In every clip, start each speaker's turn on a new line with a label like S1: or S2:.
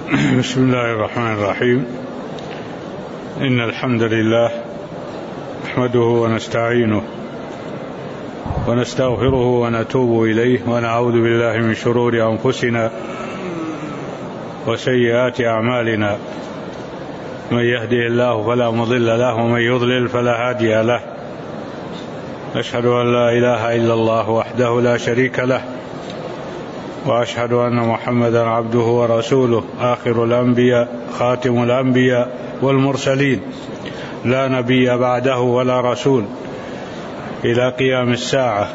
S1: بسم الله الرحمن الرحيم. إن الحمد لله نحمده ونستعينه ونستغفره ونتوب إليه ونعوذ بالله من شرور أنفسنا وسيئات أعمالنا. من يهده الله فلا مضل له ومن يضلل فلا هادي له. أشهد أن لا إله إلا الله وحده لا شريك له، وأشهد أن محمدا عبده ورسوله آخر الأنبياء خاتم الأنبياء والمرسلين، لا نبي بعده ولا رسول إلى قيام الساعة.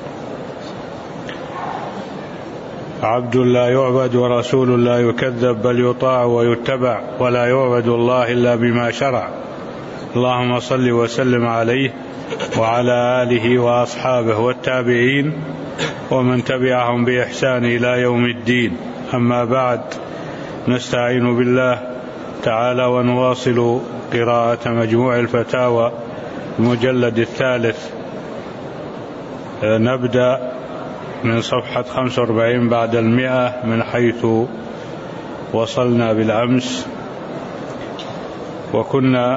S1: عبد لا يعبد ورسول لا يكذب، بل يطاع ويتبع، ولا يعبد الله إلا بما شرع. اللهم صل وسلم عليه وعلى آله وأصحابه والتابعين ومن تبعهم بإحسان إلى يوم الدين. أما بعد، نستعين بالله تعالى ونواصل قراءة مجموع الفتاوى المجلد الثالث. نبدأ من صفحة 45 بعد 100 من حيث وصلنا بالأمس، وكنا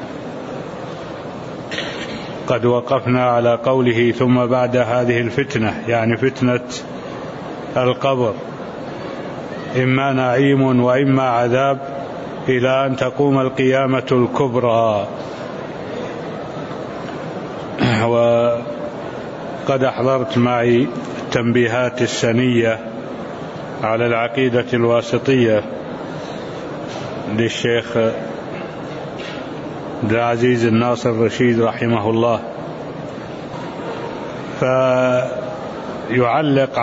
S1: قد وقفنا على قوله: ثم بعد هذه الفتنة، يعني فتنة القبر، إما نعيم وإما عذاب إلى أن تقوم القيامة الكبرى. وقد أحضرت معي التنبيهات السنية على العقيدة الواسطية للشيخ عبد العزيز الناصر الرشيد رحمه الله، فيعلق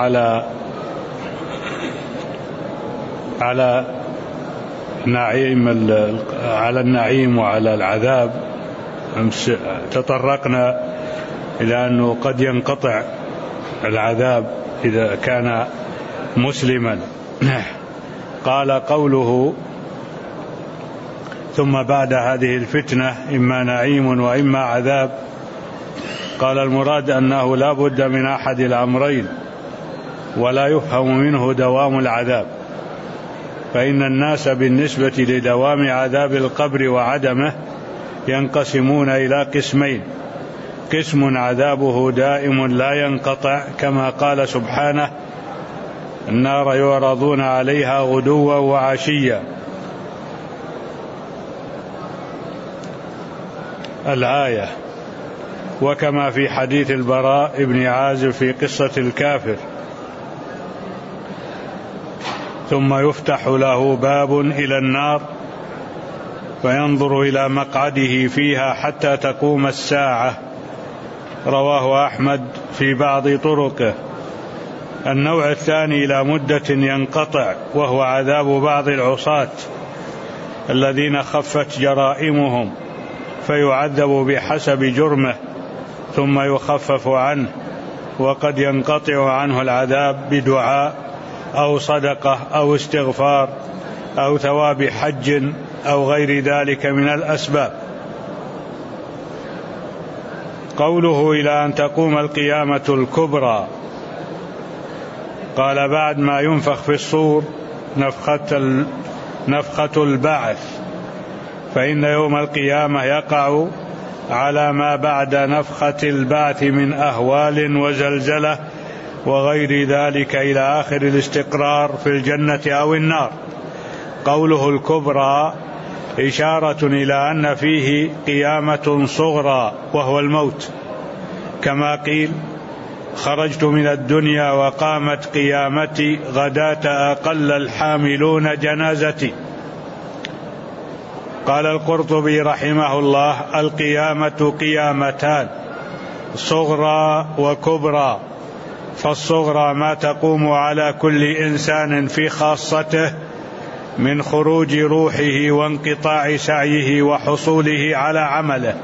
S1: على النعيم وعلى العذاب. تطرقنا إلى أنه قد ينقطع العذاب إذا كان مسلما. قال: قوله ثم بعد هذه الفتنة إما نعيم وإما عذاب، قال: المراد أنه لا بد من أحد الأمرين، ولا يفهم منه دوام العذاب، فإن الناس بالنسبة لدوام عذاب القبر وعدمه ينقسمون إلى قسمين: قسم عذابه دائم لا ينقطع، كما قال سبحانه: النار يعرضون عليها غدوا وعشيا، الآية، وكما في حديث البراء بن عازب في قصة الكافر: ثم يفتح له باب إلى النار فينظر إلى مقعده فيها حتى تقوم الساعة. رواه أحمد في بعض طرقه. النوع الثاني إلى مدة ينقطع، وهو عذاب بعض العصاة الذين خفت جرائمهم، فيعذب بحسب جرمه ثم يخفف عنه، وقد ينقطع عنه العذاب بدعاء أو صدقة أو استغفار أو ثواب حج أو غير ذلك من الأسباب. قوله إلى أن تقوم القيامة الكبرى، قال: بعد ما ينفخ في الصور نفخة البعث، فإن يوم القيامة يقع على ما بعد نفخة البعث من أهوال وزلزلة وغير ذلك إلى آخر الاستقرار في الجنة أو النار. قوله الكبرى إشارة إلى أن فيه قيامة صغرى وهو الموت، كما قيل: خرجت من الدنيا وقامت قيامتي غداة أقل الحاملون جنازتي. قال القرطبي رحمه الله: القيامة قيامتان، صغرى وكبرى. فالصغرى ما تقوم على كل إنسان في خاصته من خروج روحه وانقطاع سعيه وحصوله على عمله.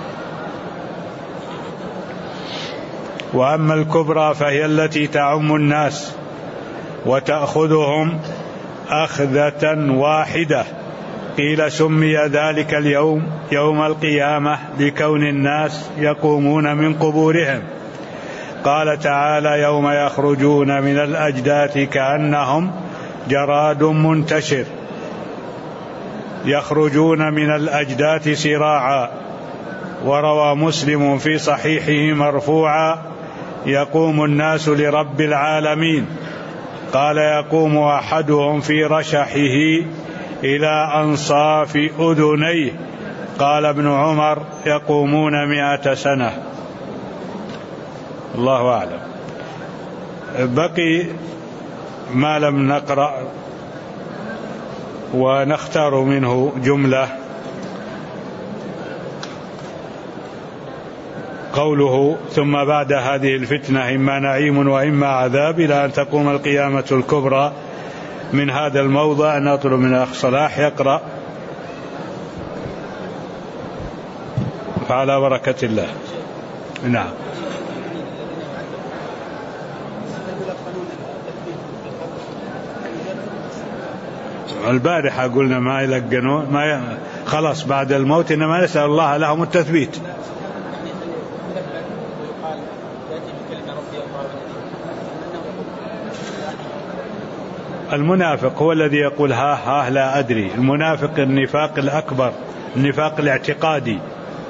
S1: وأما الكبرى فهي التي تعم الناس وتأخذهم أخذة واحدة. قيل: سمي ذلك اليوم يوم القيامة لكون الناس يقومون من قبورهم. قال تعالى: يوم يخرجون من الأجداث كأنهم جراد منتشر. يخرجون من الأجداث سراعا. وروى مسلم في صحيحه مرفوعا: يقوم الناس لرب العالمين، قال: يقوم أحدهم في رشحه إلى أنصاف أذنيه. قال ابن عمر: يقومون 100 سنة. الله أعلم. بقي ما لم نقرأ ونختار منه جملة. قوله: ثم بعد هذه الفتنة إما نعيم وإما عذاب إلى أن تقوم القيامة الكبرى. من هذا الموضع نطلب من الأخ صلاح يقرأ، فعلى بركة الله. نعم. البارحة قلنا ما يلقنون، خلاص بعد الموت إنما نسأل الله لهم التثبيت. المنافق هو الذي يقول ها لا أدري. المنافق النفاق الأكبر، النفاق الاعتقادي،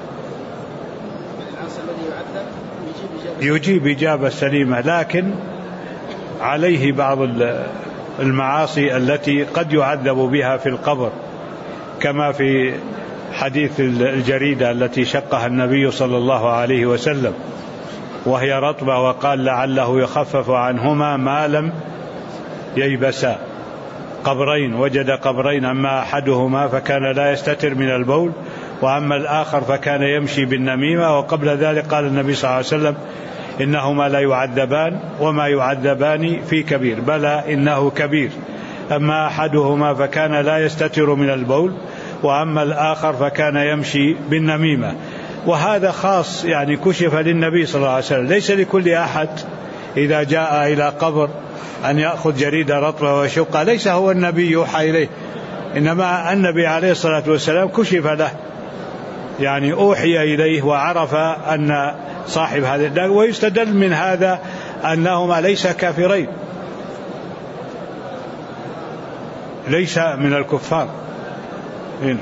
S1: يجيب إجابة سليمة، لكن عليه بعض المعاصي التي قد يعذب بها في القبر، كما في حديث الجريدة التي شقها النبي صلى الله عليه وسلم وهي رطبة، وقال: لعله يخفف عنهما ما لم ييبسا. قبرين، وجد قبرين، أما أحدهما فكان لا يستتر من البول، وأما الآخر فكان يمشي بالنميمة. وقبل ذلك قال النبي صلى الله عليه وسلم: إنهما لا يعذبان وما يعذبان في كبير، بلى إنه كبير. أما أحدهما فكان لا يستتر من البول، وأما الآخر فكان يمشي بالنميمة. وهذا خاص، يعني كشف للنبي صلى الله عليه وسلم، ليس لكل أحد إذا جاء إلى قبر أن يأخذ جريدة رطبة وشقة. ليس هو النبي يوحى إليه، إنما النبي عليه الصلاة والسلام كشف له، يعني أوحي إليه وعرف أن صاحب هذا. ويستدل من هذا أنهما ليس كافرين، ليس من الكفار. نعم.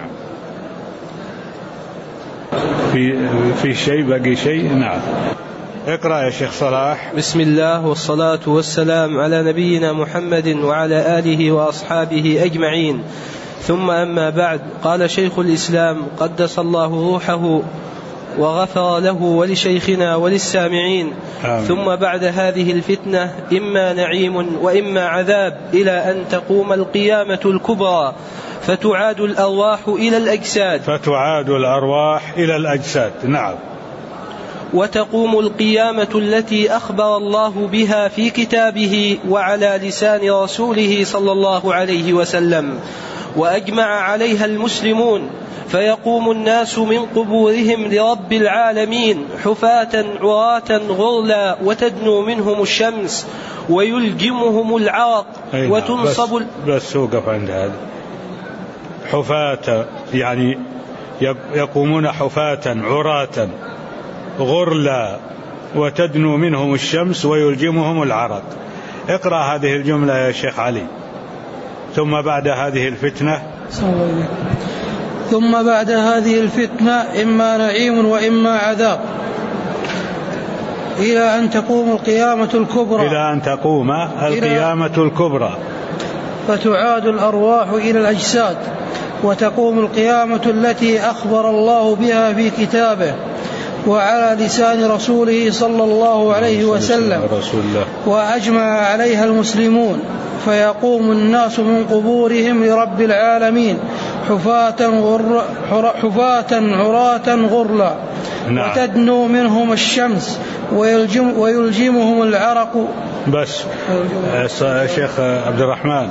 S1: في شيء بقي شيء؟ نعم. اقرأ يا شيخ صلاح.
S2: بسم الله والصلاة والسلام على نبينا محمد وعلى آله وأصحابه أجمعين، ثم أما بعد. قال شيخ الإسلام قدس الله روحه وغفر له ولشيخنا وللسامعين: ثم بعد هذه الفتنة إما نعيم وإما عذاب إلى أن تقوم القيامة الكبرى، فتعاد الأرواح إلى الأجساد. نعم. وتقوم القيامة التي أخبر الله بها في كتابه وعلى لسان رسوله صلى الله عليه وسلم، وأجمع عليها المسلمون، فيقوم الناس من قبورهم لرب العالمين حفاة عراة غرلا، وتدنو منهم الشمس ويلجمهم العرق وتنصب.
S1: بس وقف عند هذا. حفاة يعني يقومون حفاة عراة غرلا، وتدنو منهم الشمس ويلجمهم العرق. اقرأ هذه الجملة يا شيخ علي. ثم بعد هذه الفتنة.
S3: ثم بعد هذه الفتنة إما نعيم وإما عذاب إلى أن تقوم القيامة الكبرى. فتعاد الأرواح إلى الأجساد، وتقوم القيامة التي أخبر الله بها في كتابه وعلى لسان رسوله صلى الله عليه وسلم، وأجمع عليها المسلمون، فيقوم الناس من قبورهم لرب العالمين حفاة عراة غرلا. نعم. وتدنو منهم الشمس ويلجمهم العرق.
S1: بس شيخ عبد الرحمن.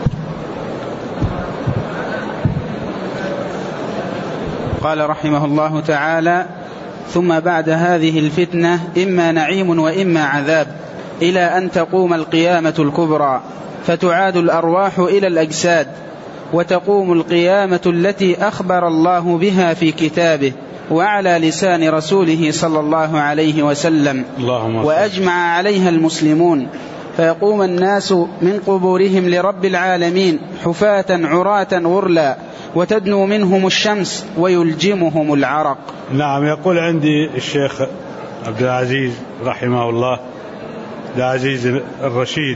S4: قال رحمه الله تعالى: ثم بعد هذه الفتنة إما نعيم وإما عذاب إلى أن تقوم القيامة الكبرى، فتعاد الأرواح إلى الأجساد، وتقوم القيامة التي أخبر الله بها في كتابه وعلى لسان رسوله صلى الله عليه وسلم، وأجمع عليها المسلمون، فيقوم الناس من قبورهم لرب العالمين حفاة عراة غرلا، وتدنو منهم الشمس ويلجمهم العرق.
S1: نعم. يقول عندي الشيخ عبد العزيز رحمه الله، عبد العزيز الرشيد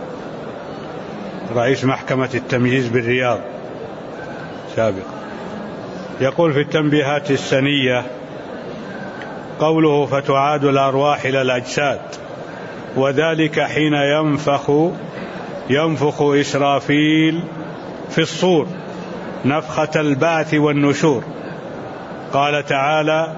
S1: رئيس محكمة التمييز بالرياض سابق، يقول في التنبيهات السنية قوله فتعاد الأرواح إلى الأجساد، وذلك حين ينفخ إسرافيل في الصور نفخة البعث والنشور. قال تعالى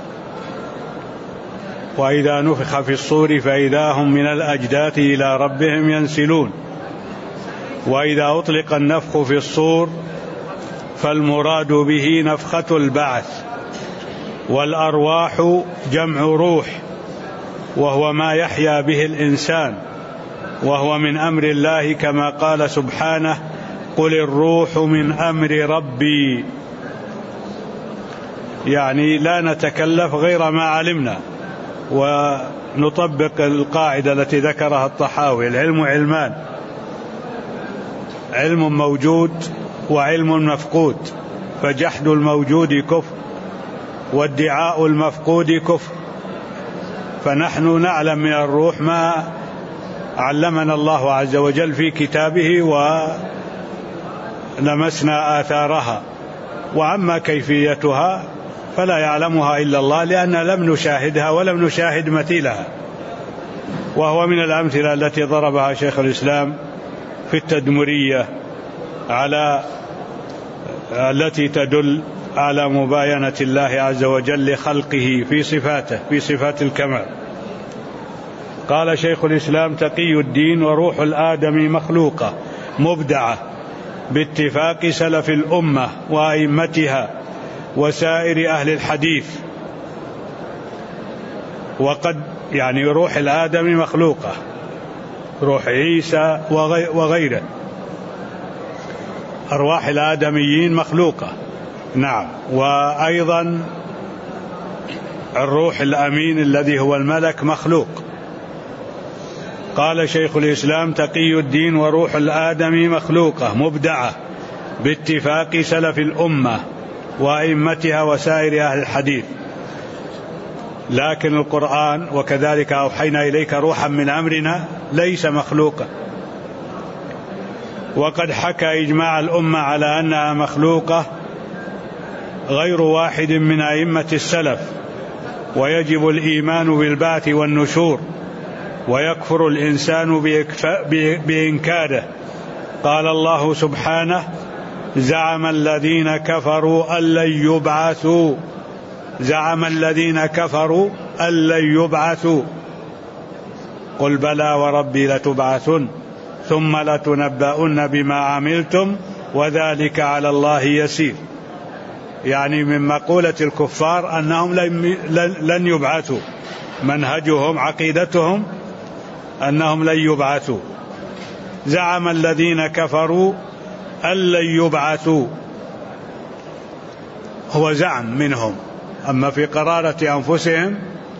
S1: وإذا نفخ في الصور فإذا هم من الأجداث إلى ربهم ينسلون. وإذا أطلق النفخ في الصور فالمراد به نفخة البعث. والأرواح جمع روح، وهو ما يحيا به الإنسان، وهو من أمر الله كما قال سبحانه قل الروح من أمر ربي. يعني لا نتكلف غير ما علمنا، ونطبق القاعدة التي ذكرها الطحاوي: العلم علمان، علم موجود وعلم مفقود، فجحد الموجود كفر وادعاء المفقود كفر. فنحن نعلم من الروح ما علمنا الله عز وجل في كتابه ولمسنا آثارها، وأما كيفيتها فلا يعلمها إلا الله، لأن لم نشاهدها ولم نشاهد مثيلها. وهو من الأمثلة التي ضربها شيخ الإسلام في التدمرية على التي تدل على مباينة الله عز وجل لخلقه في صفاته، في صفات الكمال. قال شيخ الإسلام تقي الدين وروح الآدم مخلوقة مبدعة باتفاق سلف الأمة وأئمتها وسائر أهل الحديث. وقد يعني روح الآدم مخلوقة، روح عيسى وغيره، أرواح الآدميين مخلوقة. نعم. وأيضا الروح الأمين الذي هو الملك مخلوق. قال شيخ الإسلام تقي الدين وروح الآدم مخلوقة مبدعة باتفاق سلف الأمة وأئمتها وسائر أهل الحديث. لكن القرآن وكذلك أوحينا إليك روحا من أمرنا ليس مخلوقا. وقد حكى إجماع الأمة على أنها مخلوقة غير واحد من أئمة السلف، ويجب الإيمان بالبعث والنشور، ويكفر الإنسان بإنكاره. قال الله سبحانه زعم الذين كفروا أن لن يبعثوا، زعم الذين كفروا أن لن يبعثوا قل بلى وربي لتبعثن ثم لتنبؤن بما عملتم وذلك على الله يسير. يعني من مقولة الكفار أنهم لن يبعثوا، منهجهم عقيدتهم أنهم لن يبعثوا. زعم الذين كفروا أن لن يبعثوا، هو زعم منهم، أما في قرارة أنفسهم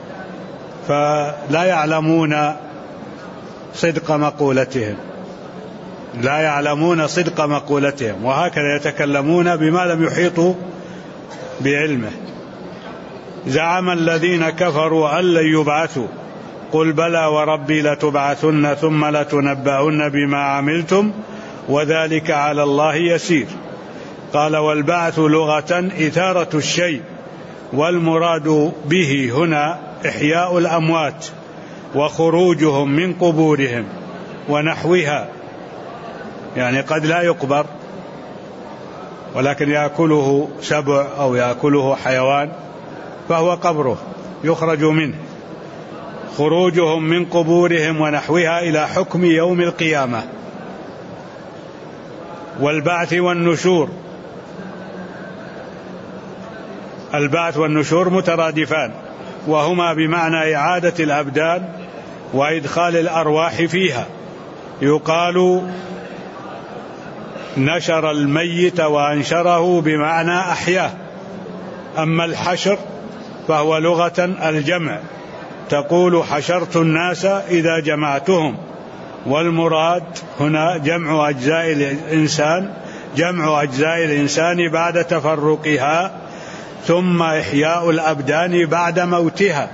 S1: فلا يعلمون صدق مقولتهم، لا يعلمون صدق مقولتهم، وهكذا يتكلمون بما لم يحيطوا بعلمه. زعم الذين كفروا أن لن يبعثوا قل بلى وربي لتبعثن ثم لتنبؤن بما عملتم وذلك على الله يسير. قال والبعث لغة إثارة الشيء، والمراد به هنا إحياء الأموات وخروجهم من قبورهم ونحوها. يعني قد لا يقبر ولكن يأكله سبع أو يأكله حيوان فهو قبره يخرج منه. خروجهم من قبورهم ونحوها إلى حكم يوم القيامة. والبعث والنشور، البعث والنشور مترادفان، وهما بمعنى إعادة الأبدان وإدخال الأرواح فيها. يقال نشر الميت وأنشره بمعنى أحياه. أما الحشر فهو لغة الجمع، تقول حشرت الناس إذا جمعتهم، والمراد هنا جمع أجزاء الإنسان جمع أجزاء الإنسان بعد تفرقها، ثم إحياء الأبدان بعد موتها.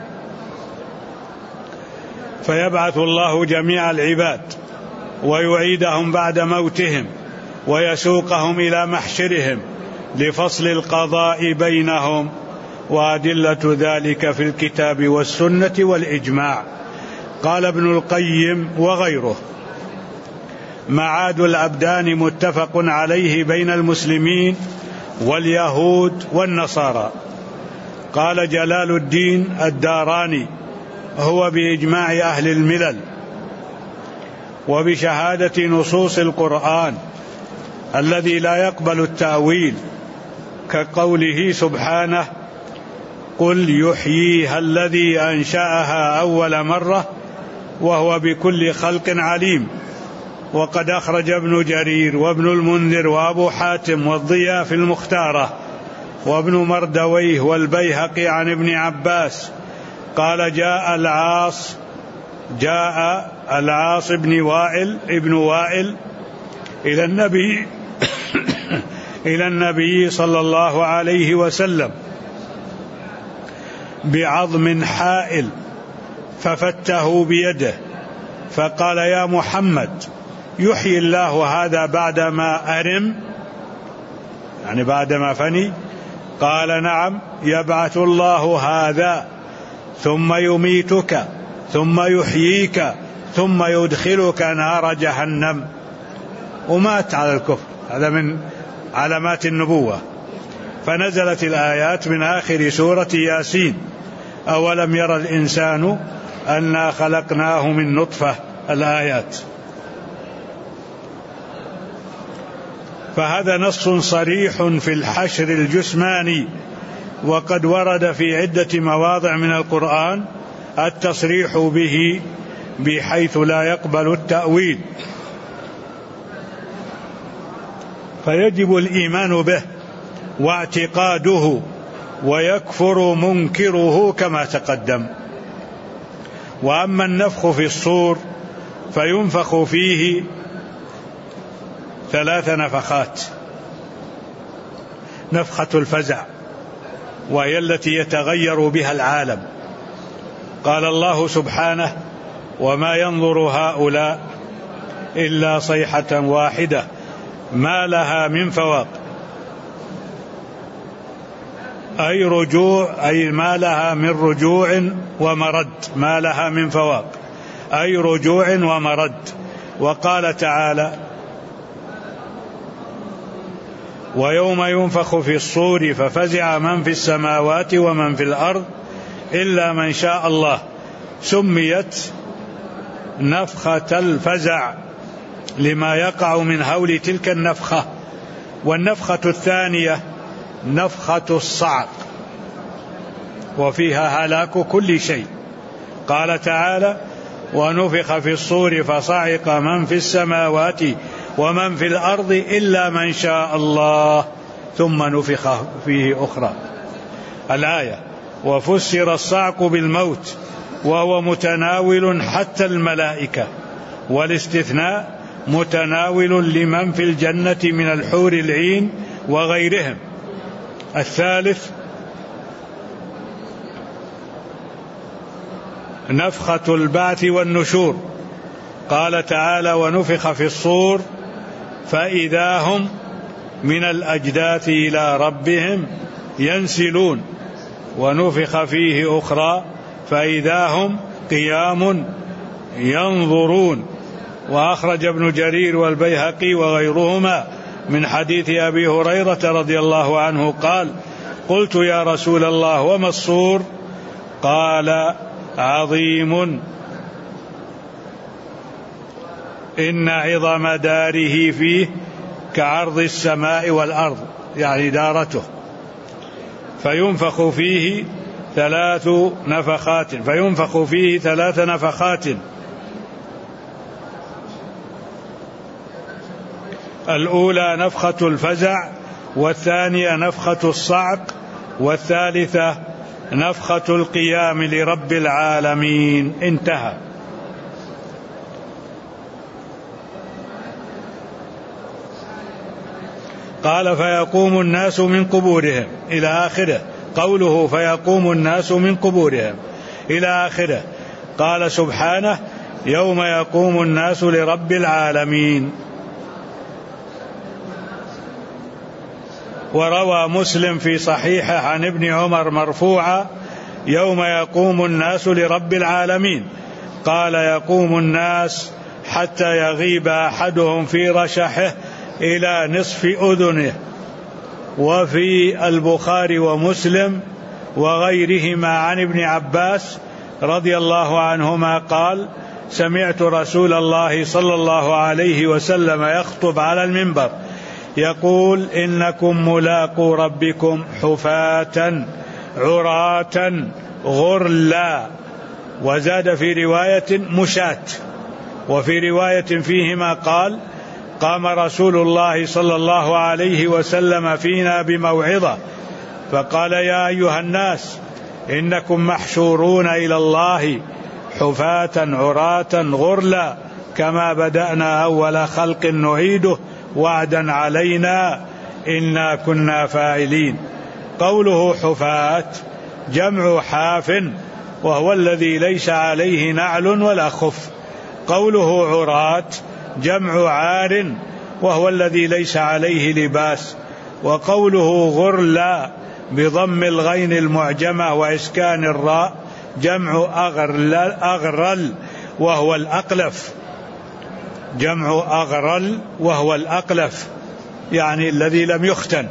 S1: فيبعث الله جميع العباد ويعيدهم بعد موتهم ويسوقهم إلى محشرهم لفصل القضاء بينهم، وأدلة ذلك في الكتاب والسنة والإجماع. قال ابن القيم وغيره: معاد الأبدان متفق عليه بين المسلمين واليهود والنصارى. قال جلال الدين الداراني: هو بإجماع أهل الملل وبشهادة نصوص القرآن الذي لا يقبل التأويل، كقوله سبحانه: قل يحييها الذي أنشأها أول مرة وهو بكل خلق عليم. وقد أخرج ابن جرير وابن المنذر وأبو حاتم والضياء في المختارة وابن مردويه والبيهقي عن ابن عباس قال: جاء العاص ابن وائل إلى النبي صلى الله عليه وسلم بعظم حائل ففته بيده، فقال: يا محمد، يحيي الله هذا بعدما أرم، يعني بعدما فني؟ قال: نعم، يبعث الله هذا ثم يميتك ثم يحييك ثم يدخلك نار جهنم. ومات على الكفر، هذا من علامات النبوة. فنزلت الآيات من آخر سورة ياسين: أولم يرى الإنسان أنا خلقناه من نطفة، الآيات. فهذا نص صريح في الحشر الجسماني، وقد ورد في عدة مواضع من القرآن التصريح به بحيث لا يقبل التأويل، فيجب الإيمان به واعتقاده، ويكفر منكره كما تقدم. وأما النفخ في الصور فينفخ فيه 3 نفخات: نفخة الفزع، وهي التي يتغير بها العالم. قال الله سبحانه: وما ينظر هؤلاء إلا صيحة واحدة ما لها من فواق، أي رجوع، أي ما لها من رجوع ومرد، ما لها من فواق أي رجوع ومرد. وقال تعالى: ويوم ينفخ في الصور ففزع من في السماوات ومن في الأرض إلا من شاء الله. سميت نفخة الفزع لما يقع من هول تلك النفخة. والنفخة الثانية نفخة الصعق، وفيها هلاك كل شيء. قال تعالى: ونفخ في الصور فصعق من في السماوات ومن في الأرض إلا من شاء الله ثم نفخ فيه أخرى. الآية: وفسر الصعق بالموت وهو متناول حتى الملائكة، والاستثناء متناول لمن في الجنة من الحور العين وغيرهم. الثالث نفخة البعث والنشور. قال تعالى: ونفخ في الصور فإذا هم من الأجداث إلى ربهم ينسلون، ونفخ فيه أخرى فإذا هم قيام ينظرون. وأخرج ابن جرير والبيهقي وغيرهما من حديث أبي هريرة رضي الله عنه قال: قلت يا رسول الله وما الصور؟ قال: عظيم إن عظم داره فيه كعرض السماء والأرض، يعني دارته. فينفخ فيه 3 نفخات. الأولى نفخة الفزع، والثانية نفخة الصعق، والثالثة نفخة القيام لرب العالمين. انتهى. قال فيقوم الناس من قبورهم إلى آخره. قوله فيقوم الناس من قبورهم إلى آخره. قال سبحانه يوم يقوم الناس لرب العالمين. وروى مسلم في صحيحه عن ابن عمر مرفوعا يوم يقوم الناس لرب العالمين. قال يقوم الناس حتى يغيب أحدهم في رشحه إلى نصف أذنه. وفي البخاري ومسلم وغيرهما عن ابن عباس رضي الله عنهما قال سمعت رسول الله صلى الله عليه وسلم يخطب على المنبر يقول إنكم ملاقو ربكم حفاة عراة غرلا. وزاد في رواية مشاة. وفي رواية فيهما قال قام رسول الله صلى الله عليه وسلم فينا بموعظة فقال يا أيها الناس إنكم محشورون إلى الله حفاة عراة غرلا كما بدأنا أول خلق نعيده وعدا علينا إنا كنا فاعلين. قوله حفاة جمع حاف وهو الذي ليس عليه نعل ولا خف. قوله عراة جمع عار وهو الذي ليس عليه لباس. وقوله غرلا بضم الغين المعجمة وإسكان الراء جمع أغرل وهو الأقلف. جمع أغرل وهو الأقلف يعني الذي لم يختن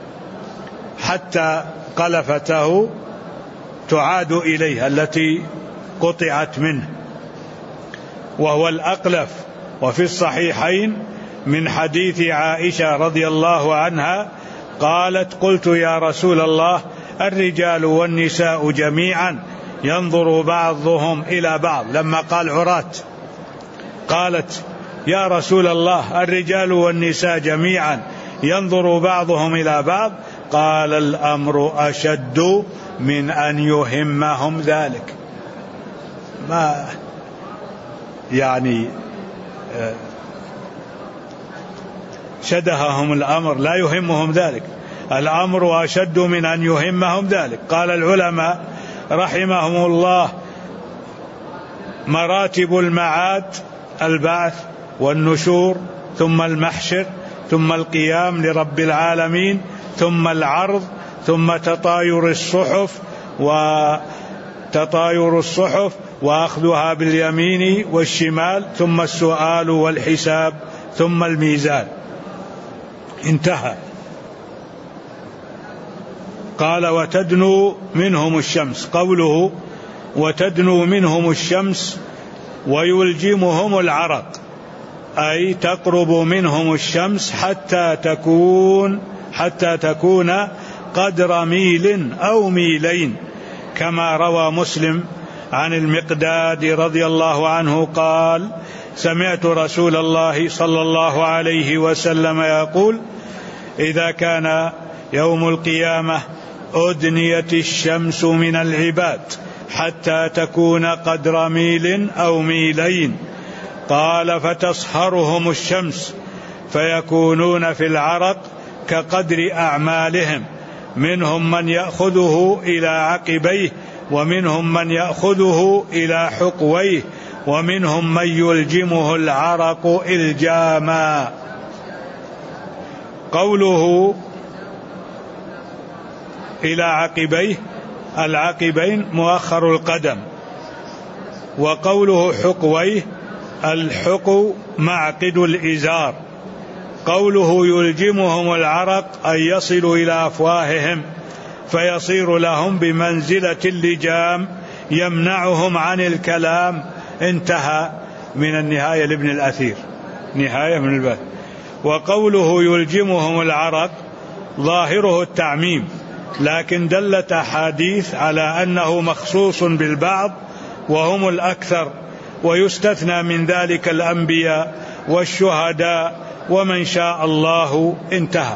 S1: حتى قلفته تعاد إليها التي قطعت منه وهو الأقلف. وفي الصحيحين من حديث عائشة رضي الله عنها قالت قلت يا رسول الله الرجال والنساء جميعا ينظر بعضهم إلى بعض. لما قال عراة قالت يا رسول الله الرجال والنساء جميعا ينظر بعضهم إلى بعض. قال الأمر أشد من أن يهمهم ذلك. ما يعني شدههم الأمر لا يهمهم ذلك. الأمر أشد من أن يهمهم ذلك. قال العلماء رحمهم الله مراتب المعاد البعث والنشور ثم المحشر ثم القيام لرب العالمين ثم العرض ثم تطاير الصحف وأخذها باليمين والشمال ثم السؤال والحساب ثم الميزان. انتهى. قال وتدنو منهم الشمس. قوله وتدنو منهم الشمس ويلجمهم العرق أي تقرب منهم الشمس حتى تكون قدر ميل أو ميلين كما روى مسلم عن المقداد رضي الله عنه قال سمعت رسول الله صلى الله عليه وسلم يقول إذا كان يوم القيامة أدنيت الشمس من العباد حتى تكون قدر ميل أو ميلين. قال فتصهرهم الشمس فيكونون في العرق كقدر أعمالهم منهم من يأخذه إلى عقبيه ومنهم من يأخذه إلى حقويه ومنهم من يلجمه العرق إلجاما. قوله إلى عقبيه العقبين مؤخر القدم. وقوله حقويه الحقو معقد الإزار. قوله يلجمهم العرق أن يصل إلى أفواههم فيصير لهم بمنزلة اللجام يمنعهم عن الكلام. انتهى من النهاية لابن الأثير. نهاية من الباب. وقوله يلجمهم العرق ظاهره التعميم لكن دلت أحاديث على أنه مخصوص بالبعض وهم الأكثر ويستثنى من ذلك الأنبياء والشهداء ومن شاء الله. انتهى.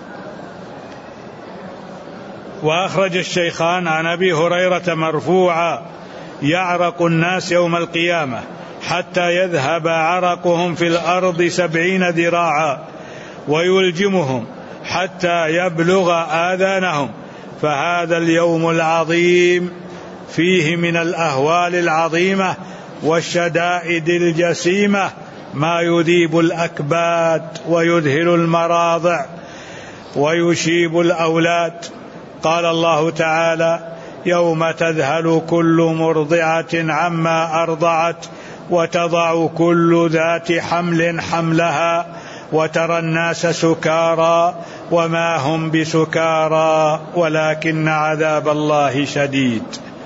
S1: وأخرج الشيخان عن أبي هريرة مرفوعا يعرق الناس يوم القيامة حتى يذهب عرقهم في الأرض 70 ذراعا ويلجمهم حتى يبلغ آذانهم. فهذا اليوم العظيم فيه من الأهوال العظيمة والشدائد الجسيمة ما يذيب الأكباد ويذهل المراضع ويشيب الأولاد. قال الله تعالى: يوم تذهل كل مرضعة عما أرضعت وتضع كل ذات حمل حملها وترى الناس سكارى وما هم بسكارى ولكن عذاب الله شديد.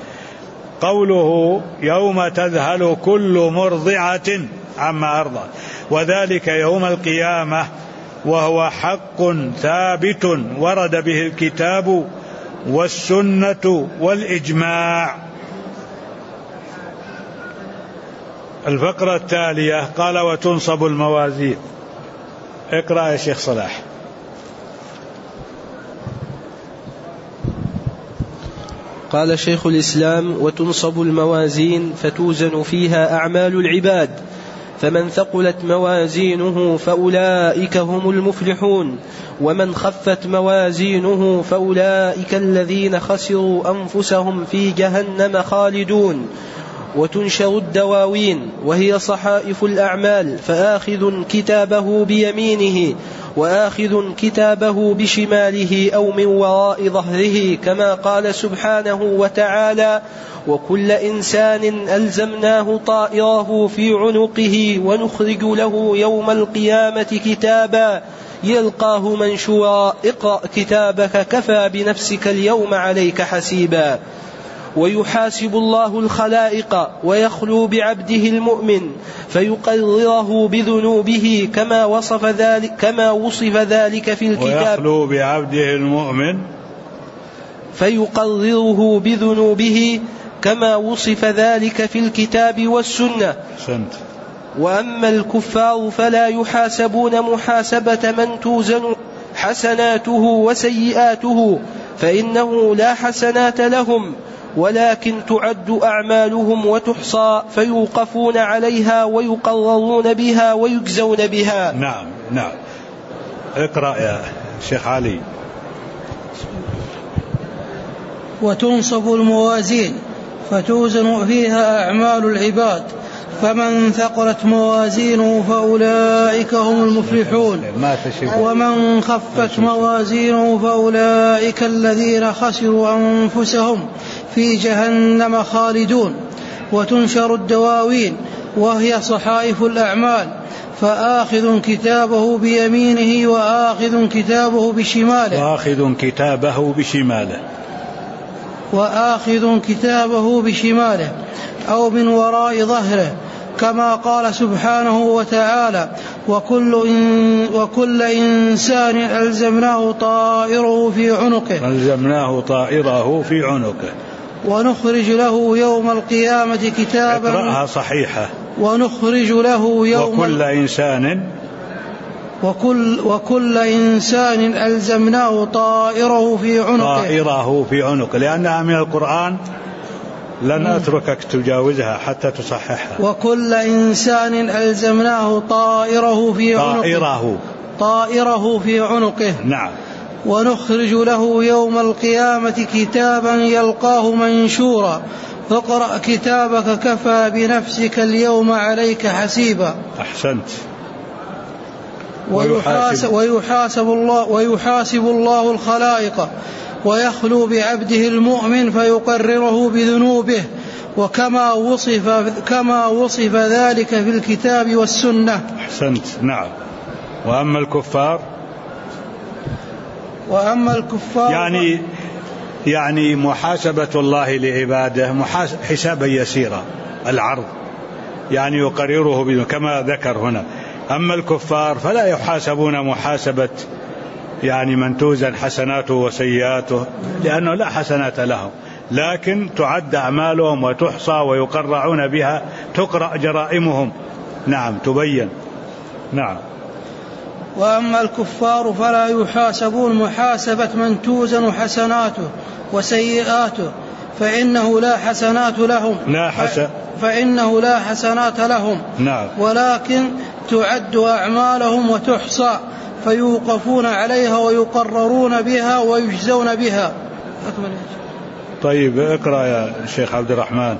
S1: قوله يوم تذهل كل مرضعة عما أرضعت، وذلك يوم القيامة، وهو حق ثابت ورد به الكتاب والسنة والإجماع. الفقرة التالية قال: وتنصب الموازين. اقرأ يا شيخ صلاح.
S2: قال شيخ الإسلام: وتنصب الموازين فتوزن فيها أعمال العباد، فمن ثقلت موازينه فأولئك هم المفلحون، ومن خفت موازينه فأولئك الذين خسروا أنفسهم في جهنم خالدون. وتنشر الدواوين وهي صحائف الأعمال، فآخذ كتابه بيمينه وآخذ كتابه بشماله أو من وراء ظهره، كما قال سبحانه وتعالى: وكل إنسان ألزمناه طائره في عنقه ونخرج له يوم القيامة كتابا يلقاه منشورا اقرأ كتابك كفى بنفسك اليوم عليك حسيبا. ويحاسب الله الخلائق ويخلو بعبده المؤمن فيقرره بذنوبه كما وصف ذلك في الكتاب.
S1: ويخلو بعبده المؤمن
S2: فيقرره بذنوبه كما وصف ذلك في الكتاب والسنة. وأما الكفار فلا يحاسبون محاسبة من توزن حسناته وسيئاته، فإنه لا حسنات لهم، ولكن تعد أعمالهم وتحصى فيوقفون عليها ويقررون بها ويجزون بها.
S1: نعم. اقرأ يا شيخ علي.
S3: وتنصب الموازين فتوزن فيها أعمال العباد، فمن ثقلت موازينه فأولئك هم المفلحون، ومن خفت موازينه فأولئك الذين خسروا أنفسهم في جهنم خالدون. وتنشر الدواوين وهي صحائف الأعمال، فآخذ كتابه بيمينه وآخذ كتابه بشماله أو من وراء ظهره، كما قال سبحانه وتعالى: وكل إنسان ألزمناه طائره في عنقه ونخرج له يوم القيامة كتابا.
S1: اقرأها صحيحة.
S3: ونخرج له يوم وكل إنسان ألزمناه طائره في عنقه
S1: لأنها من القرآن لن أتركك تجاوزها حتى تصححها.
S3: وكل إنسان ألزمناه طائره في عنقه.
S1: نعم.
S3: ونخرج له يوم القيامة كتابا يلقاه منشورا فاقرأ كتابك كفى بنفسك اليوم عليك حسيبا.
S1: أحسنت.
S3: ويحاسب الله الخلائق ويخلو بعبده المؤمن فيقرره بذنوبه، وكما وصف ذلك في الكتاب والسنة.
S1: أحسنت. نعم. وأما الكفار يعني محاسبة الله لعباده حسابا يسيرا، العرض يعني يقرره كما ذكر هنا. أما الكفار فلا يحاسبون محاسبة يعني من توزن حسناته وسيئاته، لأنه لا حسنات لهم، لكن تعد أعمالهم وتحصى ويقرعون بها، تقرأ جرائمهم. نعم، تبين. نعم.
S3: وأما الكفار فلا يحاسبون محاسبة من توزن حسناته وسيئاته، فإنه لا حسنات لهم.
S1: نعم.
S3: ولكن تعد أعمالهم وتحصى فيوقفون عليها ويقررون بها ويجزون بها.
S1: طيب اقرأ يا شيخ عبد الرحمن.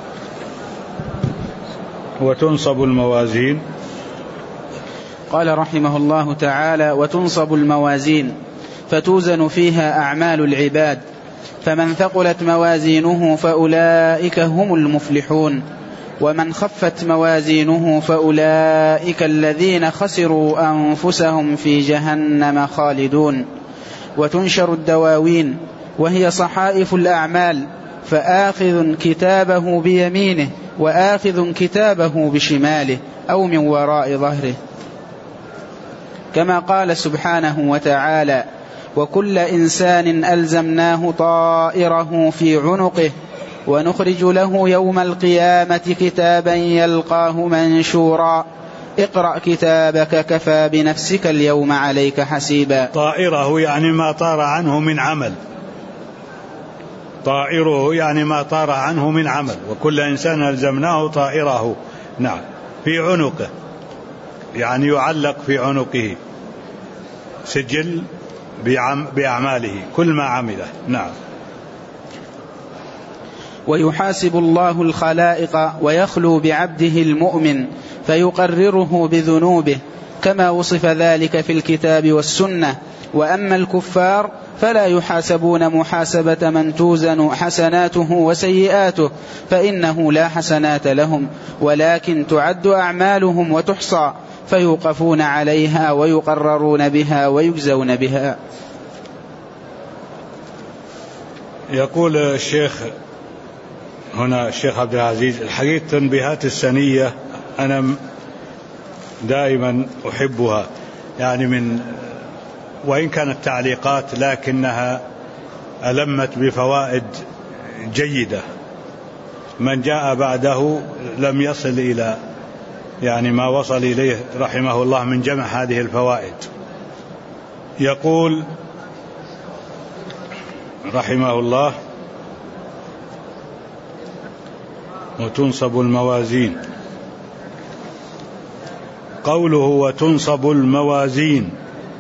S1: وتنصب الموازين.
S4: قال رحمه الله تعالى: وتنصب الموازين فتوزن فيها أعمال العباد، فمن ثقلت موازينه فأولئك هم المفلحون، ومن خفت موازينه فأولئك الذين خسروا أنفسهم في جهنم خالدون. وتنشر الدواوين وهي صحائف الأعمال، فآخذ كتابه بيمينه وآخذ كتابه بشماله أو من وراء ظهره، كما قال سبحانه وتعالى: وكل إنسان ألزمناه طائره في عنقه ونخرج له يوم القيامة كتابا يلقاه منشورا اقرأ كتابك كفى بنفسك اليوم عليك حسيبا.
S1: طائره يعني ما طار عنه من عمل، طائره يعني ما طار عنه من عمل. وكل إنسان ألزمناه طائره، نعم، في عنقه، يعني يعلق في عنقه سجل بأعماله كل ما عمله. نعم.
S4: ويحاسب الله الخلائق ويخلو بعبده المؤمن فيقرره بذنوبه، كما وصف ذلك في الكتاب والسنة. وأما الكفار فلا يحاسبون محاسبة من توزن حسناته وسيئاته، فإنه لا حسنات لهم، ولكن تعد أعمالهم وتحصى، فيوقفون عليها ويقررون بها ويجزون بها.
S1: يقول الشيخ هنا الشيخ عبد العزيز: الحقيقة تنبيهات السنية أنا دائما أحبها، يعني وإن كانت تعليقات لكنها ألمت بفوائد جيدة. من جاء بعده لم يصل إلى يعني ما وصل إليه رحمه الله من جمع هذه الفوائد. يقول رحمه الله: وتنصب الموازين. قوله وتنصب الموازين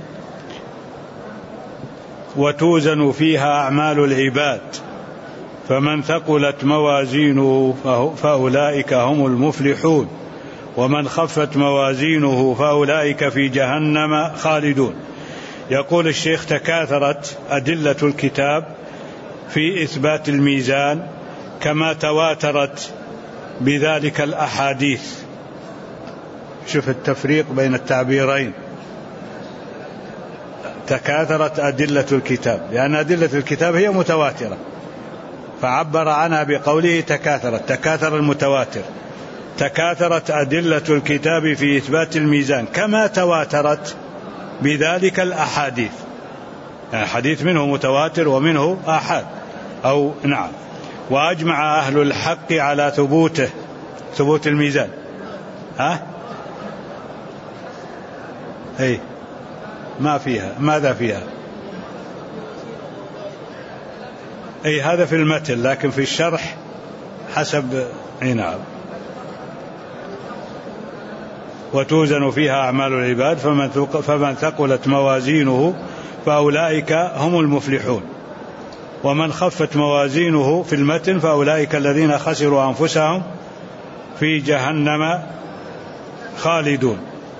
S1: وتوزن فيها أعمال العباد، فمن ثقلت موازينه فأولئك هم المفلحون، ومن خفت موازينه فأولئك في جهنم خالدون. يقول الشيخ: تكاثرت أدلة الكتاب في إثبات الميزان كما تواترت بذلك الأحاديث. شوف التفريق بين التعبيرين، تكاثرت أدلة الكتاب، لأن أدلة الكتاب هي متواترة، فعبر عنها بقوله تكاثرت، تكاثر المتواتر. تكاثرت أدلة الكتاب في إثبات الميزان كما تواترت بذلك الأحاديث، يعني حديث منه متواتر ومنه آحاد أو نعم. وأجمع أهل الحق على ثبوته، ثبوت الميزان. أي ما فيها، ماذا فيها؟ أي هذا في المتن، لكن في الشرح حسب نعم. وتوزن فيها أعمال العباد، فمن ثقلت موازينه فأولئك هم المفلحون، ومن خفت موازينه في المتن فأولئك الذين خسروا أنفسهم في جهنم خالدون.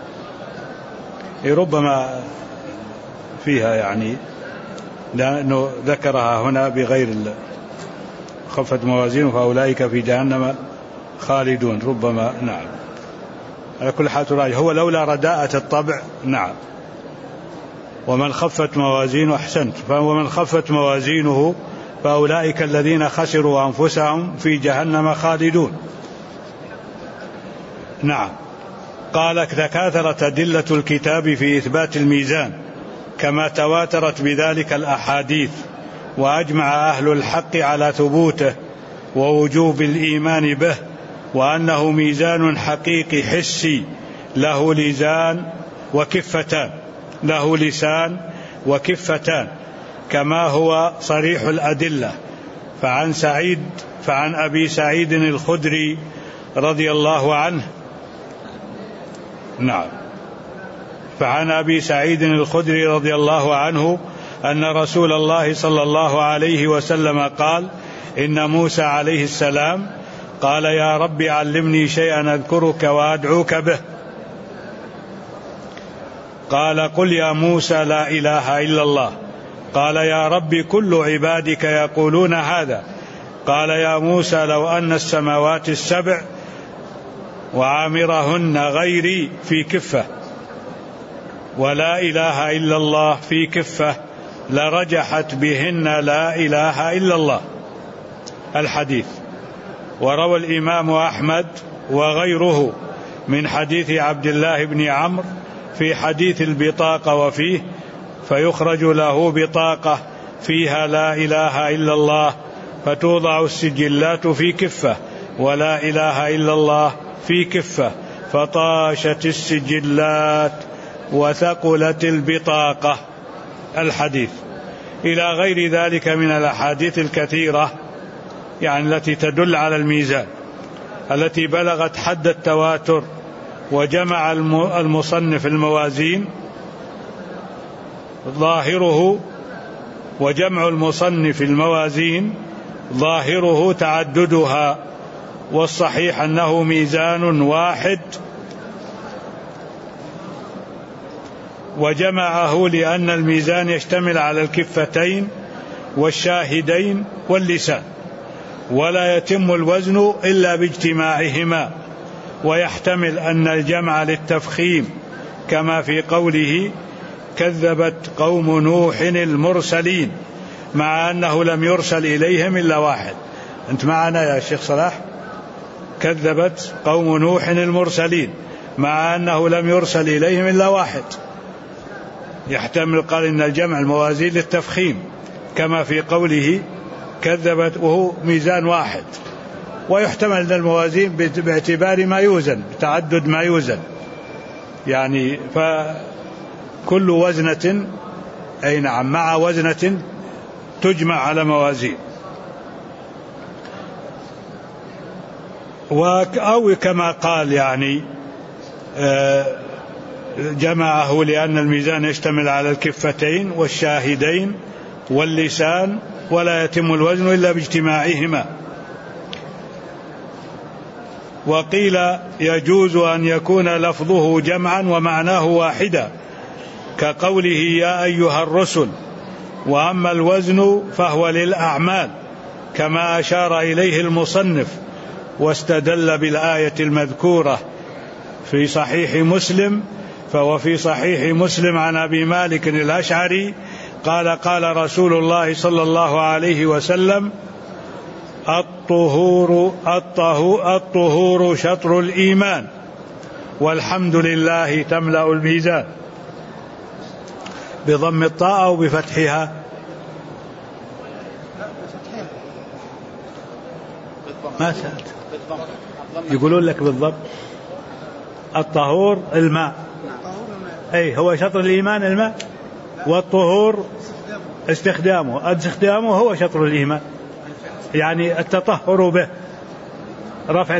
S1: ربما فيها يعني لأنه ذكرها هنا بغير خفت موازينه فأولئك في جهنم خالدون، ربما نعم. على كل حال تراجع، هو لولا رداءة الطبع نعم. ومن خفت موازينه، أحسنت، ومن خفت موازينه فأولئك الذين خسروا أنفسهم في جهنم خالدون. نعم. قال: تكاثرت أدلة الكتاب في إثبات الميزان كما تواترت بذلك الأحاديث، وأجمع أهل الحق على ثبوته ووجوب الإيمان به، وأنه ميزان حقيقي حسي له لسان وكفتان، له لسان وكفتان، كما هو صريح الأدلة. فعن أبي سعيد الخدري رضي الله عنه نعم فعن أبي سعيد الخدري رضي الله عنه أن رسول الله صلى الله عليه وسلم قال: إن موسى عليه السلام قال: يا رب علمني شيئا أذكرك وأدعوك به. قال: قل يا موسى لا إله إلا الله. قال: يا رب كل عبادك يقولون هذا. قال: يا موسى لو أن السماوات السبع وعامرهن غيري في كفة ولا إله إلا الله في كفة لرجحت بهن لا إله إلا الله. الحديث. وروى الإمام أحمد وغيره من حديث عبد الله بن عمرو في حديث البطاقة وفيه: فيخرج له بطاقة فيها لا إله إلا الله فتوضع السجلات في كفة ولا إله إلا الله في كفة فطاشت السجلات وثقلت البطاقة. الحديث. إلى غير ذلك من الأحاديث الكثيرة يعني التي تدل على الميزان التي بلغت حد التواتر. وجمع المصنف الموازين ظاهره، وجمع المصنف الموازين ظاهره تعددها، والصحيح أنه ميزان واحد، وجمعه لأن الميزان يشتمل على الكفتين والشاهدين واللسان، ولا يتم الوزن إلا باجتماعهما، ويحتمل أن الجمع للتفخيم كما في قوله: كذبت قوم نوح المرسلين، مع أنه لم يرسل إليهم إلا واحد. أنت معنا يا شيخ صلاح؟ كذبت قوم نوح المرسلين، مع أنه لم يرسل إليهم إلا واحد. يحتمل قال إن الجمع الموازين للتفخيم كما في قوله كذبت، وهو ميزان واحد. ويحتمل أن الموازين باعتبار ما يوزن، بتعدد ما يوزن يعني، فكل وزنة أي نعم مع وزنة تجمع على موازين. أو كما قال يعني جمعه لأن الميزان يشتمل على الكفتين والشاهدين واللسان، ولا يتم الوزن إلا باجتماعهما. وقيل يجوز أن يكون لفظه جمعا ومعناه واحدا كقوله يا أيها الرسل. وأما الوزن فهو للأعمال كما أشار إليه المصنف، واستدل بالآية المذكورة في صحيح مسلم. فهو في صحيح مسلم عن أبي مالك الأشعري قال: قال رسول الله صلى الله عليه وسلم: الطهور شطر الإيمان والحمد لله تملأ الميزان. بضم الطاء أو بفتحها؟ ما سألت. يقولون لك بالضبط. الطهور الماء، أي هو شطر الإيمان الماء، والطهور استخدامه هو شطر الإيمان، يعني التطهر به، رفع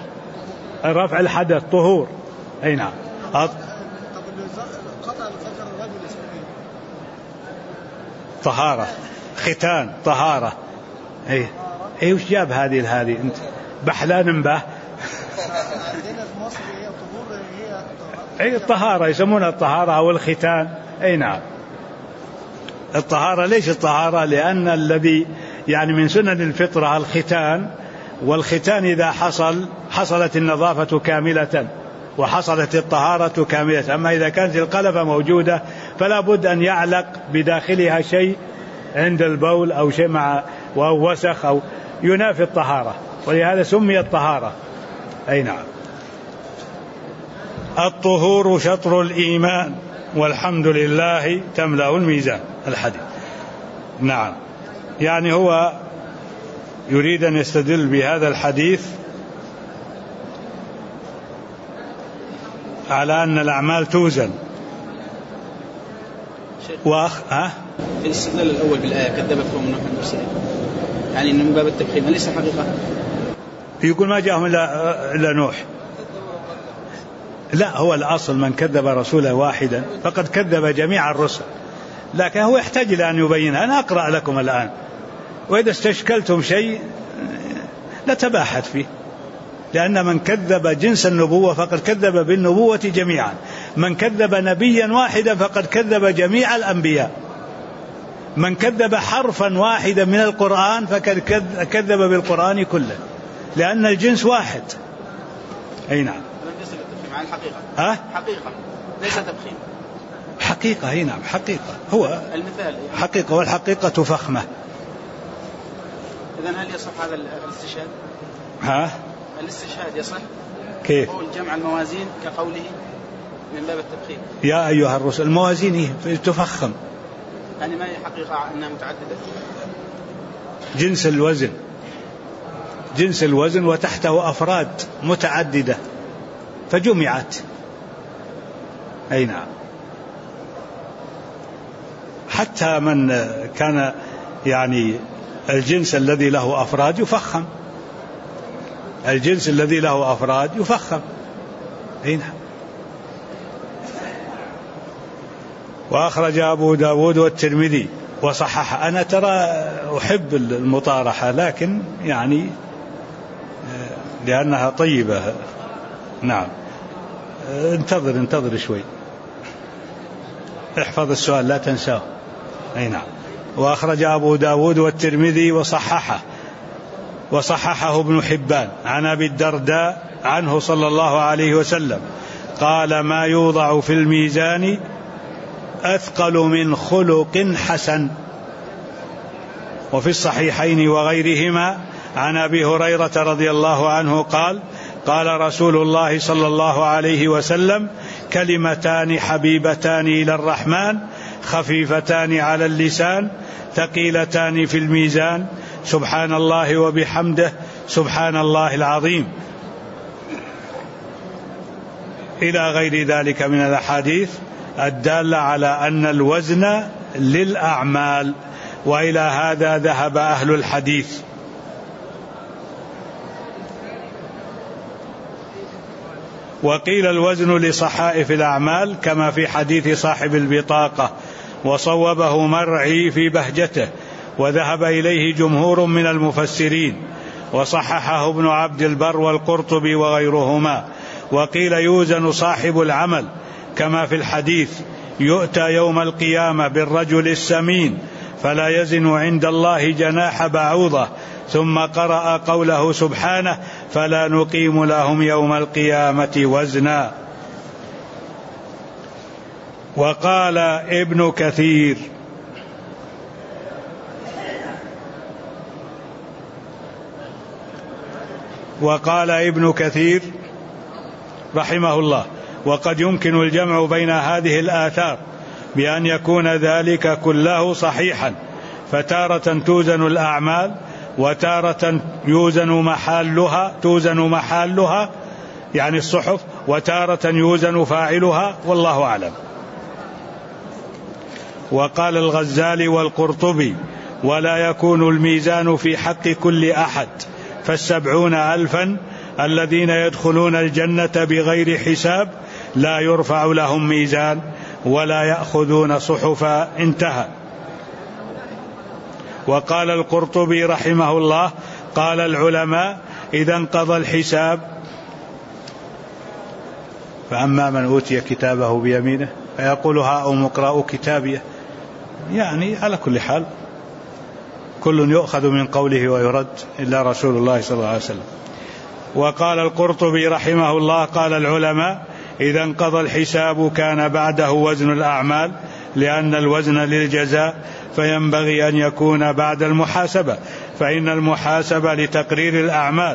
S1: الحدث طهور. أي نعم. طهارة، ختان، طهارة. أي وش جاب هذه أنت بحلان به؟ أي الطهارة يسمونها الطهارة أو الختان. أي نعم. الطهارة. ليش الطهارة؟ لأن الذي يعني من سنن الفطرة الختان، والختان إذا حصلت النظافة كاملة وحصلت الطهارة كاملة. أما إذا كانت القلبة موجودة فلا بد أن يعلق بداخلها شيء عند البول أو شيء مع وسخ أو ينافي الطهارة، ولهذا سمي الطهارة. أي نعم. الطهور شطر الإيمان والحمد لله تملأ الميزان. الحديث. نعم. يعني هو يريد أن يستدل بهذا الحديث على أن الأعمال توزن.
S4: في الاستدلال الأول بالآية كذبت قوم نوح المرسلين، يعني من باب التبخيم ليس حقيقة.
S1: يقول ما جاءهم إلا نوح. لا، هو الأصل من كذب رسولا واحدا فقد كذب جميع الرسل، لكن هو يحتاج إلى أن يبينها. أنا أقرأ لكم الآن، وإذا استشكلتم شيء نتباحث فيه، لأن من كذب جنس النبوة فقد كذب بالنبوة جميعا، من كذب نبيا واحدا فقد كذب جميع الأنبياء، من كذب حرفا واحدا من القرآن فقد كذب بالقرآن كله، لأن الجنس واحد. أي نعم.
S4: مع الحقيقة. حقيقة ليس تبخيم.
S1: حقيقة. أي نعم حقيقة. هو
S4: المثال
S1: حقيقة، والحقيقة فخمة.
S4: إذن هل يصح هذا الاستشهاد؟ الاستشهاد يصح؟
S1: كيف؟
S4: قول جمع الموازين كقوله من باب التبخيم.
S1: يا أيها الرسل، الموازين تفخم.
S4: يعني ما هي حقيقة أنها متعددة؟
S1: جنس الوزن وتحته أفراد متعددة فجمعت. أي نعم. حتى من كان يعني الجنس الذي له أفراد يفخم، الجنس الذي له أفراد يفخم. أي نعم. وأخرج أبو داود والترمذي وصححه. أنا ترى أحب المطارحة، لكن يعني لأنها طيبة. نعم. انتظر شوي، احفظ السؤال لا تنساه. أي نعم. وأخرج أبو داود والترمذي وصححه ابن حبان عن أبي الدرداء عنه صلى الله عليه وسلم قال: ما يوضع في الميزان أثقل من خلق حسن. وفي الصحيحين وغيرهما عن أبي هريرة رضي الله عنه قال: قال رسول الله صلى الله عليه وسلم: كلمتان حبيبتان إلى الرحمن خفيفتان على اللسان ثقيلتان في الميزان سبحان الله وبحمده سبحان الله العظيم، إلى غير ذلك من الأحاديث الدالة على أن الوزن للأعمال، وإلى هذا ذهب أهل الحديث. وقيل الوزن لصحائف الأعمال كما في حديث صاحب البطاقة، وصوبه مرعي في بهجته، وذهب إليه جمهور من المفسرين، وصححه ابن عبد البر والقرطبي وغيرهما. وقيل يوزن صاحب العمل كما في الحديث: يؤتى يوم القيامة بالرجل السمين فلا يزن عند الله جناح بعوضة، ثم قرأ قوله سبحانه: فلا نقيم لهم يوم القيامة وزنا. وقال ابن كثير رحمه الله: وقد يمكن الجمع بين هذه الآثار بأن يكون ذلك كله صحيحا، فتارة توزن الأعمال وتارة توزن محلها يعني الصحف، وتارة يوزن فاعلها، والله أعلم. وقال الغزالي والقرطبي: ولا يكون الميزان في حق كل أحد، ف70,000 الذين يدخلون الجنة بغير حساب لا يرفع لهم ميزان ولا يأخذون صحفا. انتهى. وقال القرطبي رحمه الله: قال العلماء: إذا انقضى الحساب فأما من أوتي كتابه بيمينه فيقول هاؤم اقرءوا كتابيه. يعني على كل حال كل يؤخذ من قوله ويرد إلا رسول الله صلى الله عليه وسلم. وقال القرطبي رحمه الله: قال العلماء: إذا انقضى الحساب كان بعده وزن الأعمال، لأن الوزن للجزاء، فينبغي أن يكون بعد المحاسبة، فإن المحاسبة لتقرير الأعمال،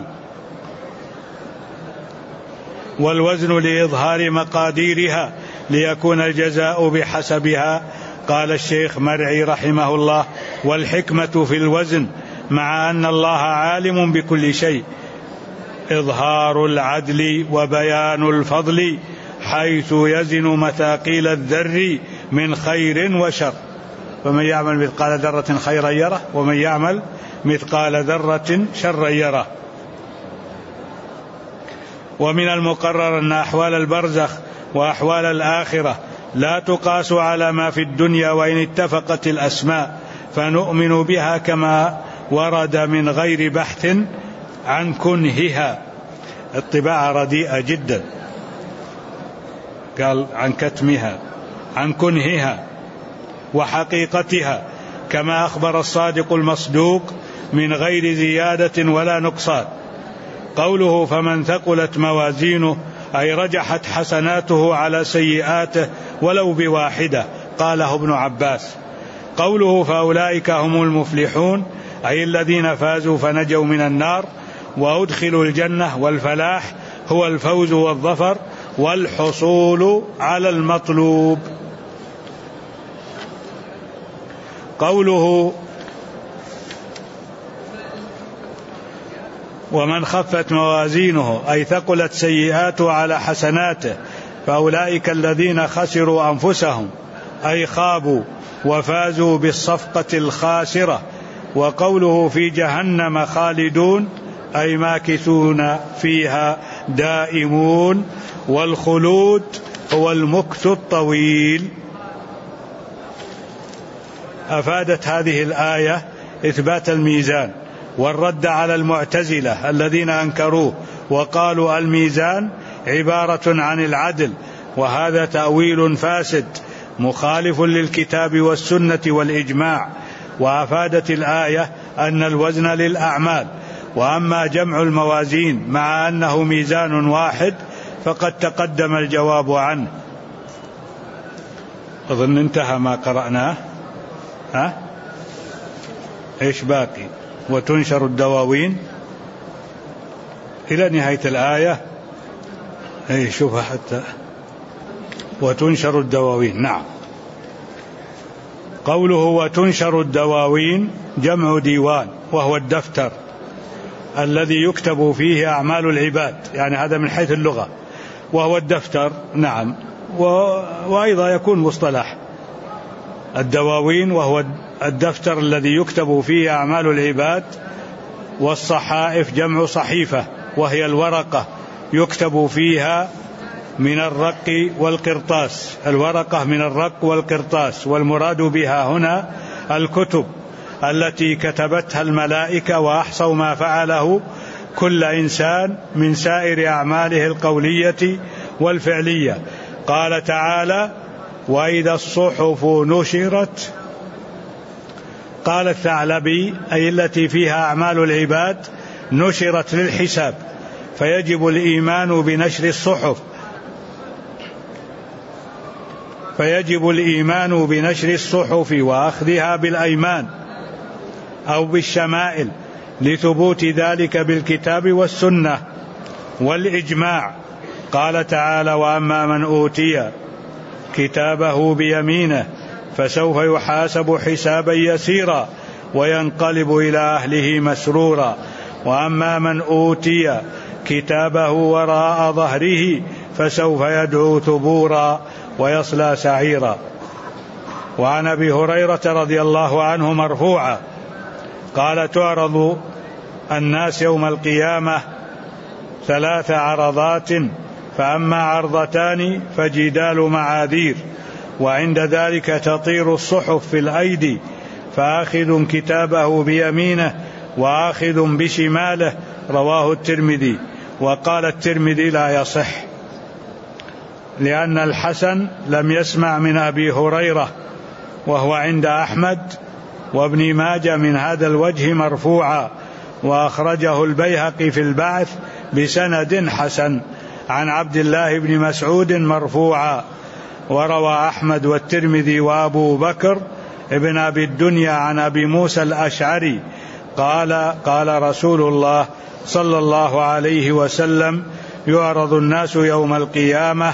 S1: والوزن لإظهار مقاديرها ليكون الجزاء بحسبها. قال الشيخ مرعي رحمه الله: والحكمة في الوزن مع أن الله عالم بكل شيء إظهار العدل وبيان الفضل، حيث يزن مثاقيل الذر من خير وشر، فمن يعمل مثقال ذرة خيرا يره ومن يعمل مثقال ذرة شرا يره. ومن المقرر أن أحوال البرزخ وأحوال الآخرة لا تقاس على ما في الدنيا، وإن اتفقت الأسماء فنؤمن بها كما ورد من غير بحث عن كنهها. الطباعة رديئة جدا، قال عن كتمها، عن كنهها وحقيقتها، كما أخبر الصادق المصدوق من غير زيادة ولا نقصان. قوله فمن ثقلت موازينه أي رجحت حسناته على سيئاته ولو بواحدة، قاله ابن عباس. قوله فأولئك هم المفلحون أي الذين فازوا فنجوا من النار وأدخلوا الجنة، والفلاح هو الفوز والظفر والحصول على المطلوب. قوله ومن خفت موازينه أي ثقلت سيئاته على حسناته، فأولئك الذين خسروا أنفسهم أي خابوا وفازوا بالصفقة الخاسرة. وقوله في جهنم خالدون أي ماكثون فيها دائمون، والخلود هو المكث الطويل. أفادت هذه الآية إثبات الميزان والرد على المعتزلة الذين أنكروه وقالوا الميزان عبارة عن العدل، وهذا تأويل فاسد مخالف للكتاب والسنة والإجماع. وأفادت الآية أن الوزن للأعمال، وأما جمع الموازين مع أنه ميزان واحد فقد تقدم الجواب عنه. أظن انتهى ما قرأناه. إيش باقي؟ وتنشر الدواوين إلى نهاية الآية. شوفها حتى وتنشر الدواوين. نعم. قوله وتنشر الدواوين جمع ديوان، وهو الدفتر الذي يكتب فيه أعمال العباد، يعني هذا من حيث اللغة، وهو الدفتر. نعم. وأيضا يكون مصطلح الدواوين وهو الدفتر الذي يكتب فيه أعمال العباد. والصحائف جمع صحيفة، وهي الورقة يكتب فيها من الرق والقرطاس، الورقة من الرق والقرطاس، والمراد بها هنا الكتب التي كتبتها الملائكة وأحصوا ما فعله كل إنسان من سائر أعماله القولية والفعلية. قال تعالى وإذا الصحف نشرت، قال الثعلبي أي التي فيها أعمال العباد نشرت للحساب، فيجب الإيمان بنشر الصحف، وأخذها بالأيمان أو بالشمائل لثبوت ذلك بالكتاب والسنة والإجماع. قال تعالى وأما من أوتي كتابه بيمينه فسوف يحاسب حسابا يسيرا وينقلب إلى أهله مسرورا، وأما من أوتي كتابه وراء ظهره فسوف يدعو ثبورا ويصلى سعيرا. وعن أبي هريرة رضي الله عنه مرفوعا قال تعرض الناس يوم القيامة 3 عرضات، فأما عرضتان فجدال معاذير، وعند ذلك تطير الصحف في الأيدي، فآخذ كتابه بيمينه وآخذ بشماله. رواه الترمذي. وقال الترمذي لا يصح، لأن الحسن لم يسمع من أبي هريرة، وهو عند أحمد وابن ماجه من هذا الوجه مرفوعا، وأخرجه البيهقي في البعث بسند حسن عن عبد الله بن مسعود مرفوعا. وروى أحمد والترمذي وأبو بكر ابن أبي الدنيا عن أبي موسى الأشعري قال رسول الله صلى الله عليه وسلم يعرض الناس يوم القيامة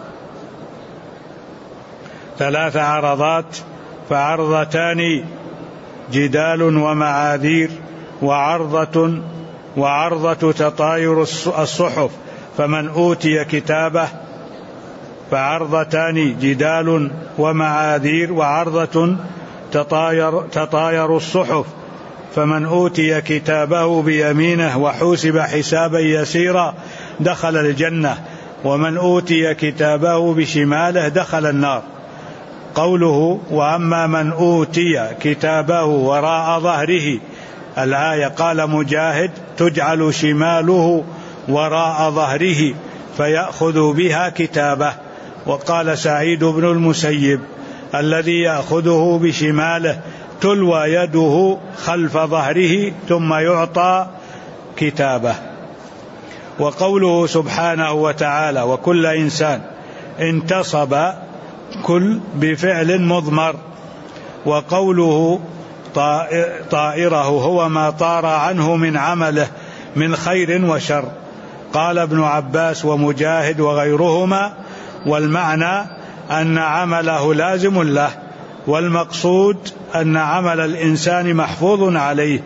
S1: 3 عرضات، فعرضتان جدال ومعاذير، وعرضة تطاير الصحف، فمن أوتي كتابه، فعرضتان جدال ومعاذير وعرضة تطاير الصحف، فمن أوتي كتابه بيمينه وحوسب حسابا يسيرا دخل الجنة، ومن أوتي كتابه بشماله دخل النار. قوله وأما من أوتي كتابه وراء ظهره، الآية قال مجاهد تجعل شماله وراء ظهره فيأخذ بها كتابه. وقال سعيد بن المسيب الذي يأخذه بشماله تلوى يده خلف ظهره ثم يعطى كتابه. وقوله سبحانه وتعالى وكل إنسان انتصب كل بفعل مضمر. وقوله طائره هو ما طار عنه من عمله من خير وشر. قال ابن عباس ومجاهد وغيرهما والمعنى أن عمله لازم له، والمقصود أن عمل الإنسان محفوظ عليه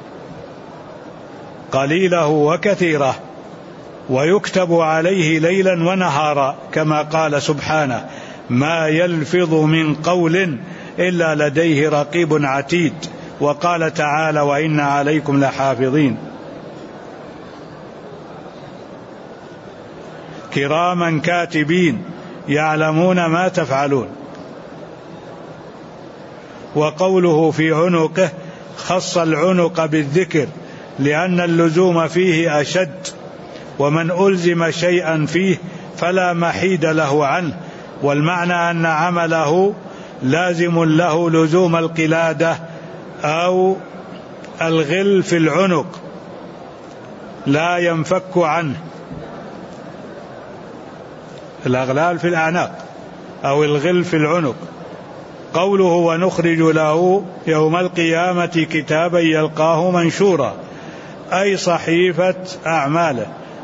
S1: قليله وكثيره، ويكتب عليه ليلا ونهارا، كما قال سبحانه ما يلفظ من قول إلا لديه رقيب عتيد. وقال تعالى وإن عليكم لحافظين كراما كاتبين يعلمون ما تفعلون. وقوله في عنقه خص العنق بالذكر لأن اللزوم فيه أشد، ومن ألزم شيئا فيه فلا محيد له عنه. والمعنى أن عمله لازم له لزوم القلادة أو الغل في العنق لا ينفك عنه، الأغلال في الأعناق أو الغل في العنق. قوله ونخرج له يوم القيامة كتابا يلقاه منشورا، أي صحيفة أعماله،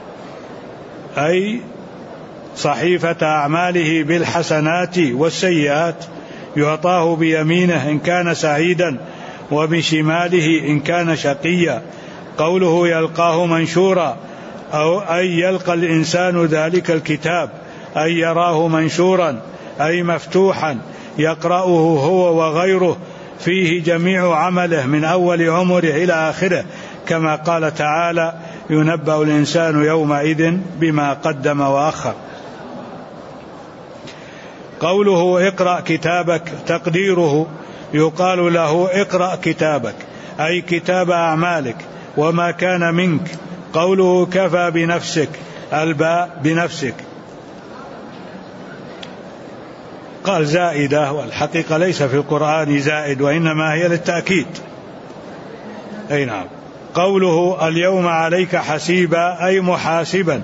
S1: أي صحيفة أعماله بالحسنات والسيئات، يعطاه بيمينه إن كان سعيدا وبشماله إن كان شقيا. قوله يلقاه منشورا أو أي يلقى الإنسان ذلك الكتاب، أي يراه منشورا أي مفتوحا يقرأه هو وغيره، فيه جميع عمله من أول عمره إلى آخره، كما قال تعالى ينبأ الإنسان يومئذ بما قدم وأخر. قوله اقرأ كتابك تقديره يقال له اقرأ كتابك أي كتاب أعمالك وما كان منك. قوله كفى بنفسك الباء بنفسك قال زائدة، والحقيقة ليس في القرآن زائد وإنما هي للتأكيد. أي نعم. قوله اليوم عليك حسيبا أي محاسبا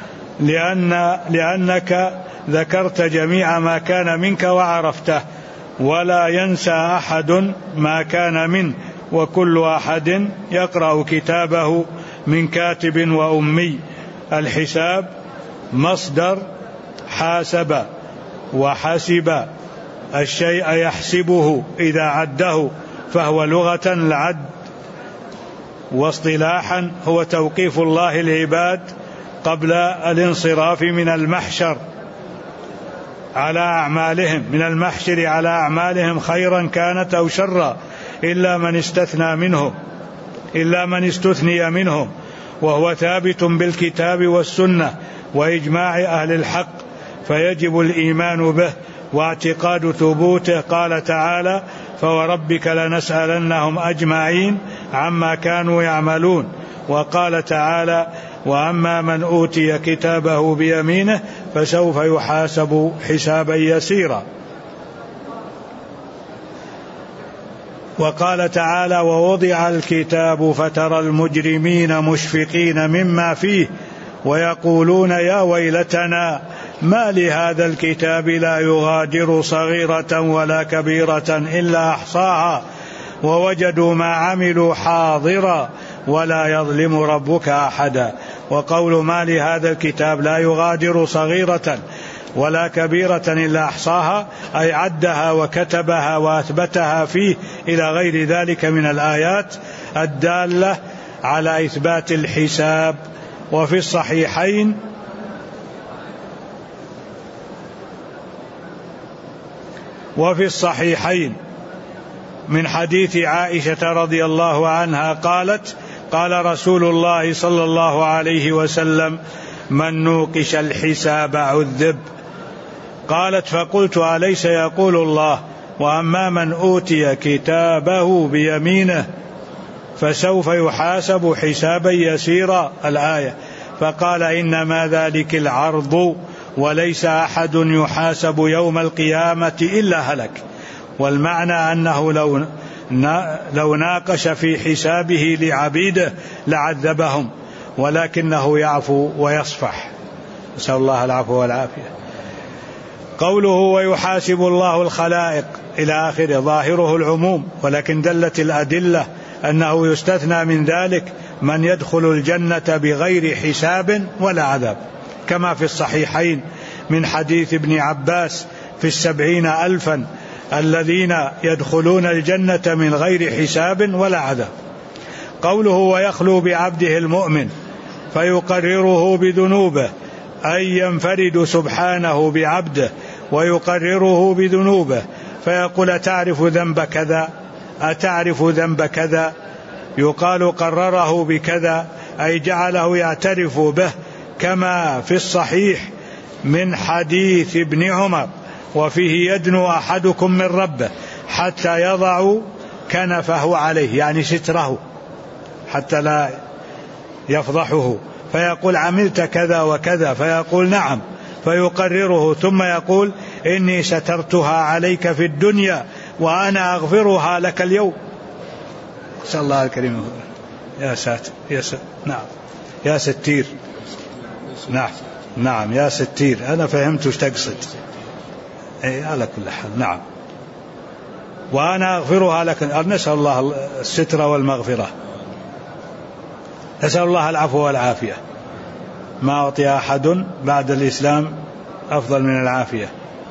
S1: لأنك ذكرت جميع ما كان منك وعرفته، ولا ينسى أحد ما كان منه، وكل أحد يقرأ كتابه من كاتب وأمي. الحساب مصدر حاسب وحسب الشيء يحسبه إذا عده، فهو لغة العد، واصطلاحا هو توقيف الله العباد قبل الانصراف من المحشر على أعمالهم، من المحشر على أعمالهم خيرا كانت أو شرا، إلا من استثني منهم، وهو ثابت بالكتاب والسنة وإجماع أهل الحق، فيجب الإيمان به واعتقاد ثبوته. قال تعالى فوربك لنسألنهم أجمعين عما كانوا يعملون. وقال تعالى وأما من أوتي كتابه بيمينه فسوف يحاسب حسابا يسيرا. وقال تعالى ووضع الكتاب فترى المجرمين مشفقين مما فيه ويقولون يا ويلتنا ما لهذا الكتاب لا يغادر صغيرة ولا كبيرة إلا أحصاها ووجدوا ما عملوا حاضرا ولا يظلم ربك أحدا. وقول ما لهذا الكتاب لا يغادر صغيرة ولا كبيرة إلا أحصاها أي عدها وكتبها وأثبتها فيه، إلى غير ذلك من الآيات الدالة على إثبات الحساب. وفي الصحيحين من حديث عائشة رضي الله عنها قالت قال رسول الله صلى الله عليه وسلم من نوقش الحساب عذب. قالت فقلت أليس يقول الله وأما من أوتي كتابه بيمينه فسوف يحاسب حسابا يسيرا الآية. فقال إنما ذلك العرض وليس أحد يحاسب يوم القيامة إلا هلك. والمعنى أنه لو ناقش في حسابه لعبيده لعذبهم ولكنه يعفو ويصفح، نسأل الله العفو والعافية. قوله ويحاسب الله الخلائق إلى آخره ظاهره العموم، ولكن دلت الأدلة أنه يستثنى من ذلك من يدخل الجنة بغير حساب ولا عذاب، كما في الصحيحين من حديث ابن عباس في 70,000 الذين يدخلون الجنة من غير حساب ولا عذاب. قوله ويخلو بعبده المؤمن فيقرره بذنوبه، أي ينفرد سبحانه بعبده ويقرره بذنوبه فيقول أتعرف ذنب كذا، أتعرف ذنب كذا، يقال قرره بكذا أي جعله يعترف به، كما في الصحيح من حديث ابن عمر وفيه يدنو أحدكم من ربه حتى يضع كنفه عليه، يعني ستره حتى لا يفضحه، فيقول عملت كذا وكذا فيقول نعم فيقرره، ثم يقول إني سترتها عليك في الدنيا وأنا أغفرها لك اليوم. صلى الله الكريم. يا ساتر يا ساتر. نعم يا ستير. نعم يا ستير، أنا فهمت وش تقصد. على كل حال نعم وأنا أغفرها لك. نسأل الله الستر والمغفرة، نسأل الله العفو والعافية. ما أعطي أحد بعد الإسلام أفضل من العافية.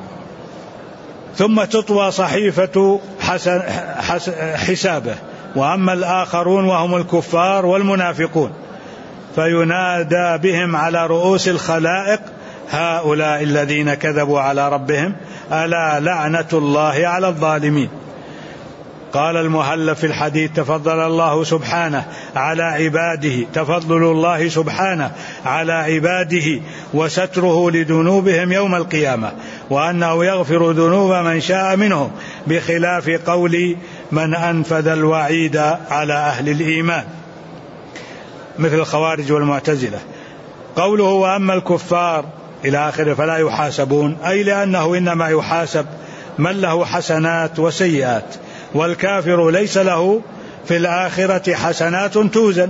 S1: ثم تطوى صحيفة حسابه، وأما الآخرون وهم الكفار والمنافقون فينادى بهم على رؤوس الخلائق هؤلاء الذين كذبوا على ربهم ألا لعنة الله على الظالمين. قال المهلب في الحديث تفضل الله سبحانه على عباده، تفضل الله سبحانه على عباده وستره لذنوبهم يوم القيامة، وأنه يغفر ذنوب من شاء منهم، بخلاف قول من أنفذ الوعيد على أهل الإيمان مثل الخوارج والمعتزلة. قوله وأما الكفار إلى آخره فلا يحاسبون، أي لأنه إنما يحاسب من له حسنات وسيئات، والكافر ليس له في الآخرة حسنات توزن،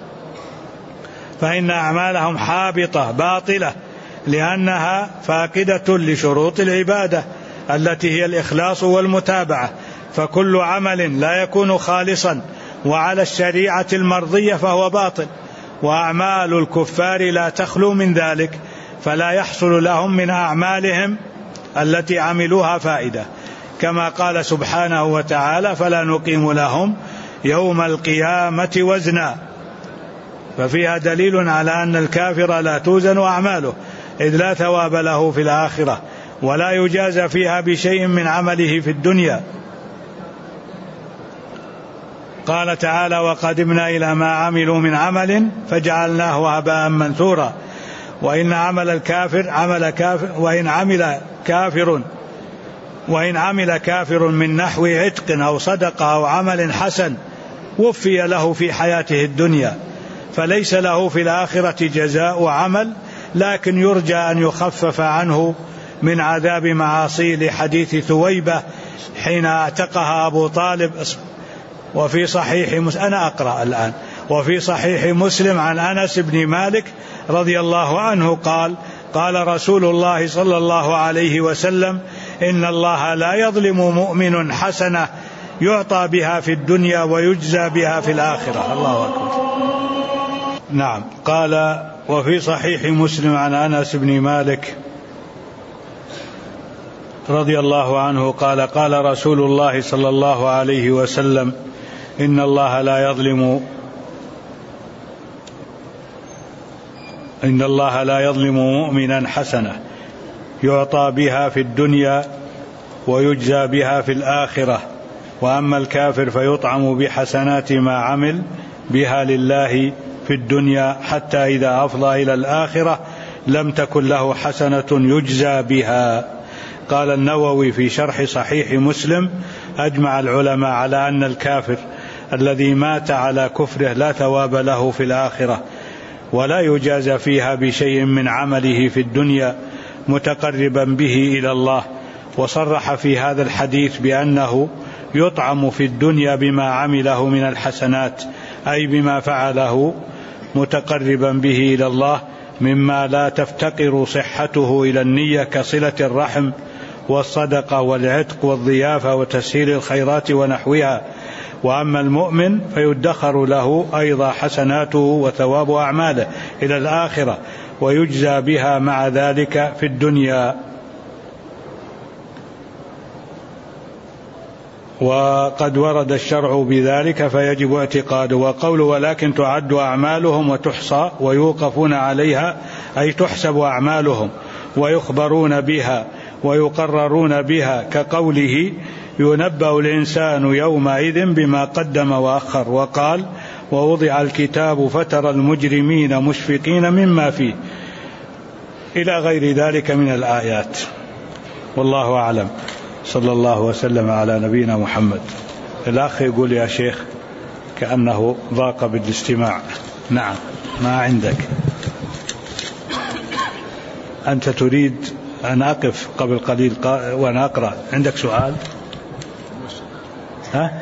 S1: فإن أعمالهم حابطة باطلة لأنها فاقدة لشروط العبادة التي هي الإخلاص والمتابعة، فكل عمل لا يكون خالصا وعلى الشريعة المرضية فهو باطل، وأعمال الكفار لا تخلو من ذلك، فلا يحصل لهم من أعمالهم التي عملوها فائدة، كما قال سبحانه وتعالى فلا نقيم لهم يوم القيامة وزنا. ففيها دليل على أن الكافر لا توزن أعماله، إذ لا ثواب له في الآخرة ولا يجازى فيها بشيء من عمله في الدنيا. قال تعالى وقدمنا إلى ما عملوا من عمل فجعلناه هباء منثورا. وإن عمل كافر من نحو عتق أو صدقة أو عمل حسن وفي له في حياته الدنيا، فليس له في الآخرة جزاء عمل، لكن يرجى أن يخفف عنه من عذاب معاصي، لحديث ثويبة حين اعتقها أبو طالب. وفي صحيح أنا أقرأ الآن. وفي صحيح مسلم عن أنس بن مالك رضي الله عنه قال قال رسول الله صلى الله عليه وسلم إن الله لا يظلم مؤمن حسنة يعطى بها في الدنيا ويجزى بها في الآخرة. الله أكبر. نعم. قال وفي صحيح مسلم عن أنس بن مالك رضي الله عنه قال قال رسول الله صلى الله عليه وسلم إن الله لا يظلم مؤمنا حسنة يعطى بها في الدنيا ويجزى بها في الآخرة، وأما الكافر فيطعم بحسنات ما عمل بها لله في الدنيا حتى إذا أفضى إلى الآخرة لم تكن له حسنة يجزى بها. قال النووي في شرح صحيح مسلم: أجمع العلماء على أن الكافر الذي مات على كفره لا ثواب له في الآخرة، ولا يجازى فيها بشيء من عمله في الدنيا متقربا به إلى الله. وصرح في هذا الحديث بأنه يطعم في الدنيا بما عمله من الحسنات، أي بما فعله متقربا به إلى الله مما لا تفتقر صحته إلى النية كصلة الرحم والصدقة والعتق والضيافة وتسهيل الخيرات ونحوها. وأما المؤمن فيدخر له أيضا حسناته وثواب أعماله إلى الآخرة، ويجزى بها مع ذلك في الدنيا. وقد ورد الشرع بذلك فيجب اعتقاده. وقوله: ولكن تعد أعمالهم وتحصى ويوقفون عليها، أي تحسب أعمالهم ويخبرون بها ويقررون بها، كقوله: ينبأ الإنسان يومئذ بما قدم وأخر. وقال: ووضع الكتاب فترى المجرمين مشفقين مما فيه، إلى غير ذلك من الآيات. والله أعلم. صلى الله وسلم على نبينا محمد. الأخ يقول: يا شيخ كأنه ضاق بالاستماع. نعم، ما عندك؟ أنت تريد أن أقف قبل قليل وأنا أقرأ؟ عندك سؤال؟ ها؟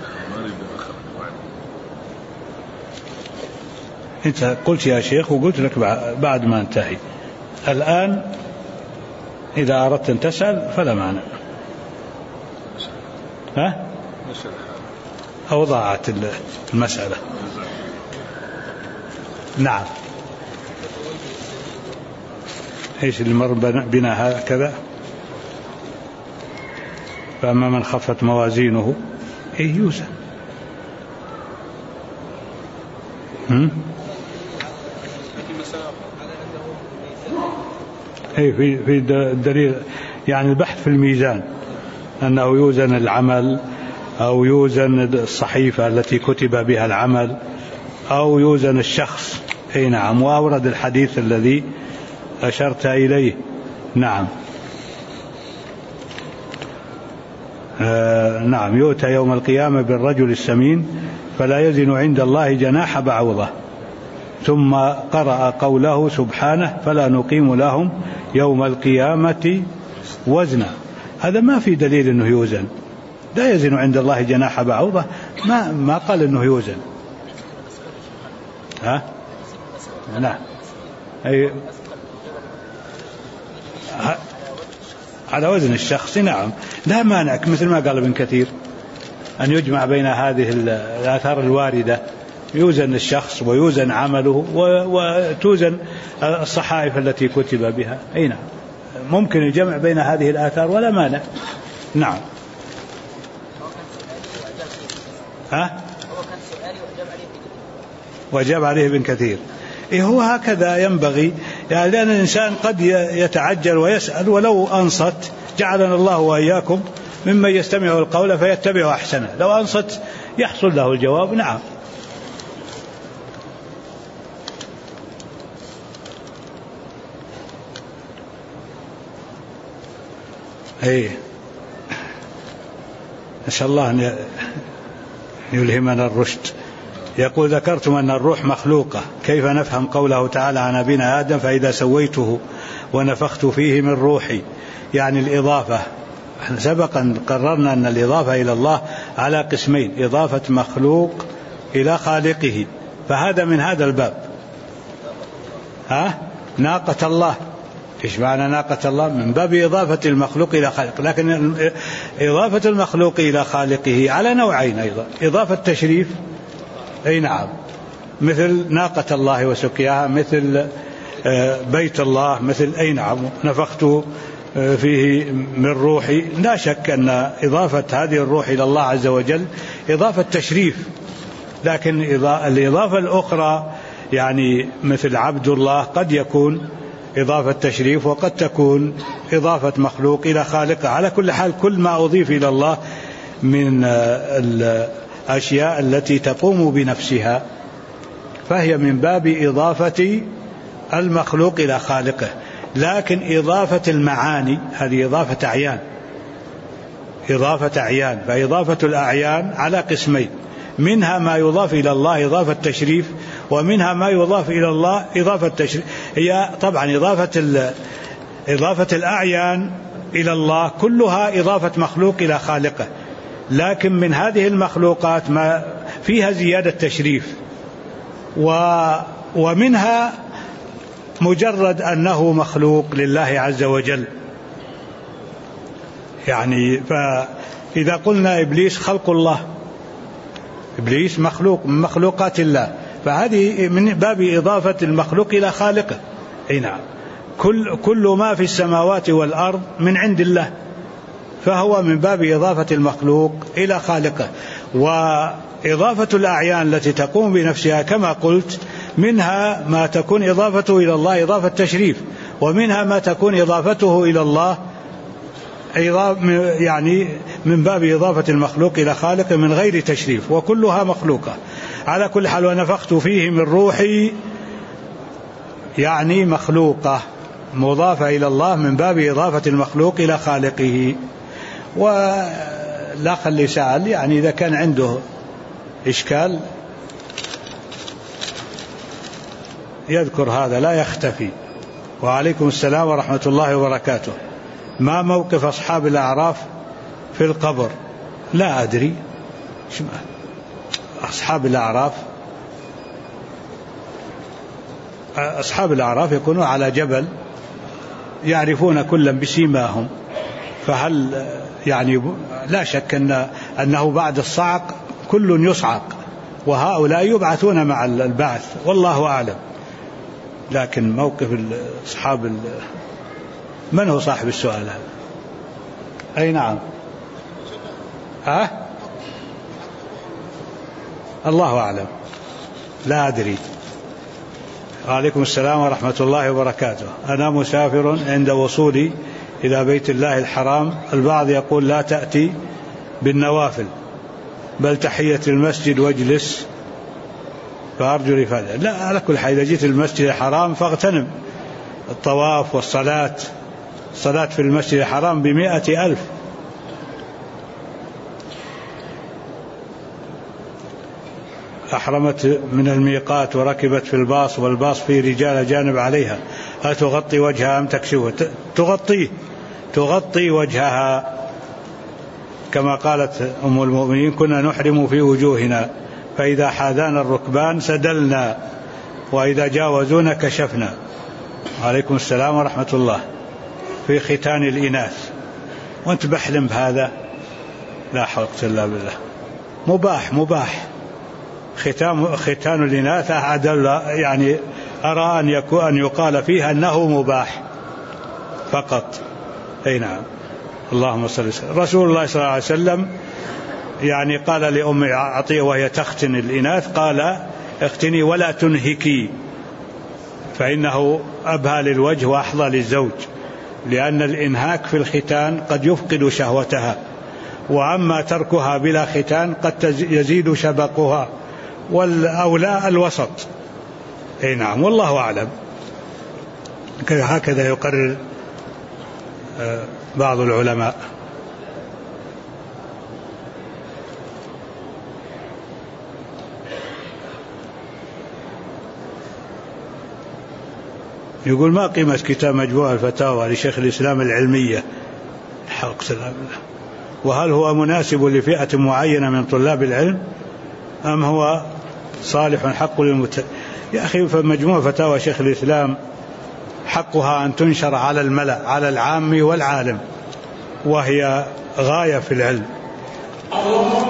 S1: أنت قلت يا شيخ وقلت لك بعد ما انتهي. الآن إذا أردت أن تسأل فلا مانع. ها؟ أو ضاعت المسألة. نعم. إيش اللي مر بنا هكذا؟ فأما من خفت موازينه يوزن. في الدليل يعني البحث في الميزان، أنه يوزن العمل أو يوزن الصحيفة التي كتب بها العمل أو يوزن الشخص. أي نعم. وأورد الحديث الذي أشرت إليه. نعم. نعم. يؤتى يوم القيامة بالرجل السمين فلا يزن عند الله جناح بعوضة. ثم قرأ قوله سبحانه: فلا نقيم لهم يوم القيامة وزنا. هذا ما في دليل أنه يوزن. لا يزن عند الله جناح بعوضة، ما قال أنه يوزن. ها؟ نعم. على وزن الشخص. نعم، لا مانع، مثل ما قال ابن كثير، أن يجمع بين هذه الآثار الواردة، يوزن الشخص ويوزن عمله وتوزن الصحائف التي كتب بها. أي نعم، ممكن الجمع بين هذه الآثار ولا مانع. نعم. ها؟ وجاب عليه ابن كثير. هو هكذا ينبغي، يعني لأن الإنسان قد يتعجل ويسأل، ولو أنصت جعلنا الله وإياكم ممن يستمع القول فيتبع أحسنه. لو أنصت يحصل له الجواب. نعم. نسأل الله أن يلهمنا الرشد. يقول: ذكرتم أن الروح مخلوقة، كيف نفهم قوله تعالى عن أبينا آدم: فإذا سويته ونفخت فيه من روحي؟ يعني الإضافة. سبقا قررنا أن الإضافة إلى الله على قسمين: إضافة مخلوق إلى خالقه، فهذا من هذا الباب. ناقة الله، إيش معنى ناقة الله؟ من باب إضافة المخلوق إلى خالق. لكن إضافة المخلوق إلى خالقه على نوعين أيضا: إضافة تشريف، أي نعم، مثل ناقة الله وسقياها، مثل بيت الله، مثل أي نعم نفخت فيه من روحي. لا شك أن إضافة هذه الروح إلى الله عز وجل إضافة تشريف. لكن الإضافة الأخرى يعني مثل عبد الله قد يكون إضافة تشريف، وقد تكون إضافة مخلوق إلى خالقه. على كل حال كل ما أضيف إلى الله من الأشياء التي تقوم بنفسها فهي من باب إضافة المخلوق إلى خالقه. لكن إضافة المعاني هذه إضافة أعيان، فإضافة الأعيان على قسمين، منها ما يضاف إلى الله إضافة تشريف، ومنها ما يضاف إلى الله إضافة تشريف. هي طبعا إضافة الأعيان إلى الله كلها إضافة مخلوق إلى خالقه، لكن من هذه المخلوقات ما فيها زيادة تشريف، ومنها مجرد أنه مخلوق لله عز وجل. يعني فإذا قلنا إبليس خلق الله، إبليس مخلوق من مخلوقات الله، فهذه من باب إضافة المخلوق إلى خالقه. نعم، كل ما في السماوات والأرض من عند الله، فهو من باب إضافة المخلوق إلى خالقه. وإضافة الأعيان التي تقوم بنفسها كما قلت، منها ما تكون إضافته إلى الله إضافة تشريف، ومنها ما تكون إضافته إلى الله يعني من باب إضافة المخلوق إلى خالقه من غير تشريف، وكلها مخلوقة. على كل حال، ونفخت فيه من روحي يعني مخلوقة مضافة إلى الله من باب إضافة المخلوق إلى خالقه. والأخ اللي سأل يعني إذا كان عنده إشكال يذكر هذا لا يختفي. وعليكم السلام ورحمة الله وبركاته. ما موقف أصحاب الأعراف في القبر؟ لا أدري. أصحاب الأعراف يكونوا على جبل يعرفون كلا بسيماهم، فهل يعني لا شك أنه بعد الصعق كل يصعق، وهؤلاء يبعثون مع البعث، والله أعلم. لكن موقف أصحاب من هو صاحب السؤال هذا؟ أي نعم. الله أعلم، لا أدري. وعليكم السلام ورحمة الله وبركاته. أنا مسافر عند وصولي إلى بيت الله الحرام. البعض يقول لا تأتي بالنوافل بل تحية المسجد واجلس، فأرجو الإفادة. لا، على كل حال إذا جيت المسجد الحرام فاغتنم الطواف والصلاة. الصلاة في المسجد الحرام ب100,000. أحرمت من الميقات وركبت في الباص، والباص فيه رجال جانب عليها، هل تغطي وجهها أم تكشفه؟ تغطي وجهها، كما قالت أم المؤمنين كنا نحرم في وجوهنا، فإذا حاذانا الركبان سدلنا، وإذا جاوزونا كشفنا. عليكم السلام ورحمة الله. في ختان الإناث، وانت بحلم بهذا؟ لا حول إلا بالله. مباح ختان الإناث أدل، يعني أرى أن يقال فيها أنه مباح فقط. أي نعم. اللهم صل وسلم. رسول الله صلى الله عليه وسلم يعني قال لأم عطية وهي تختن الإناث، قال اختني ولا تنهكي، فإنه أبهى للوجه وأحظى للزوج، لأن الإنهاك في الختان قد يفقد شهوتها، وأما تركها بلا ختان قد يزيد شبقها، والأولى الوسط. أي نعم، والله أعلم. هكذا يقرر بعض العلماء. يقول ما قيمة كتاب مجموع الفتاوى لشيخ الإسلام العلمية؟ حق سلام الله. وهل هو مناسب لفئة معينة من طلاب العلم أم هو صالح حق يا أخي، فمجموع فتاوى شيخ الإسلام حقها أن تنشر على الملأ، على العام والعالم، وهي غاية في العلم.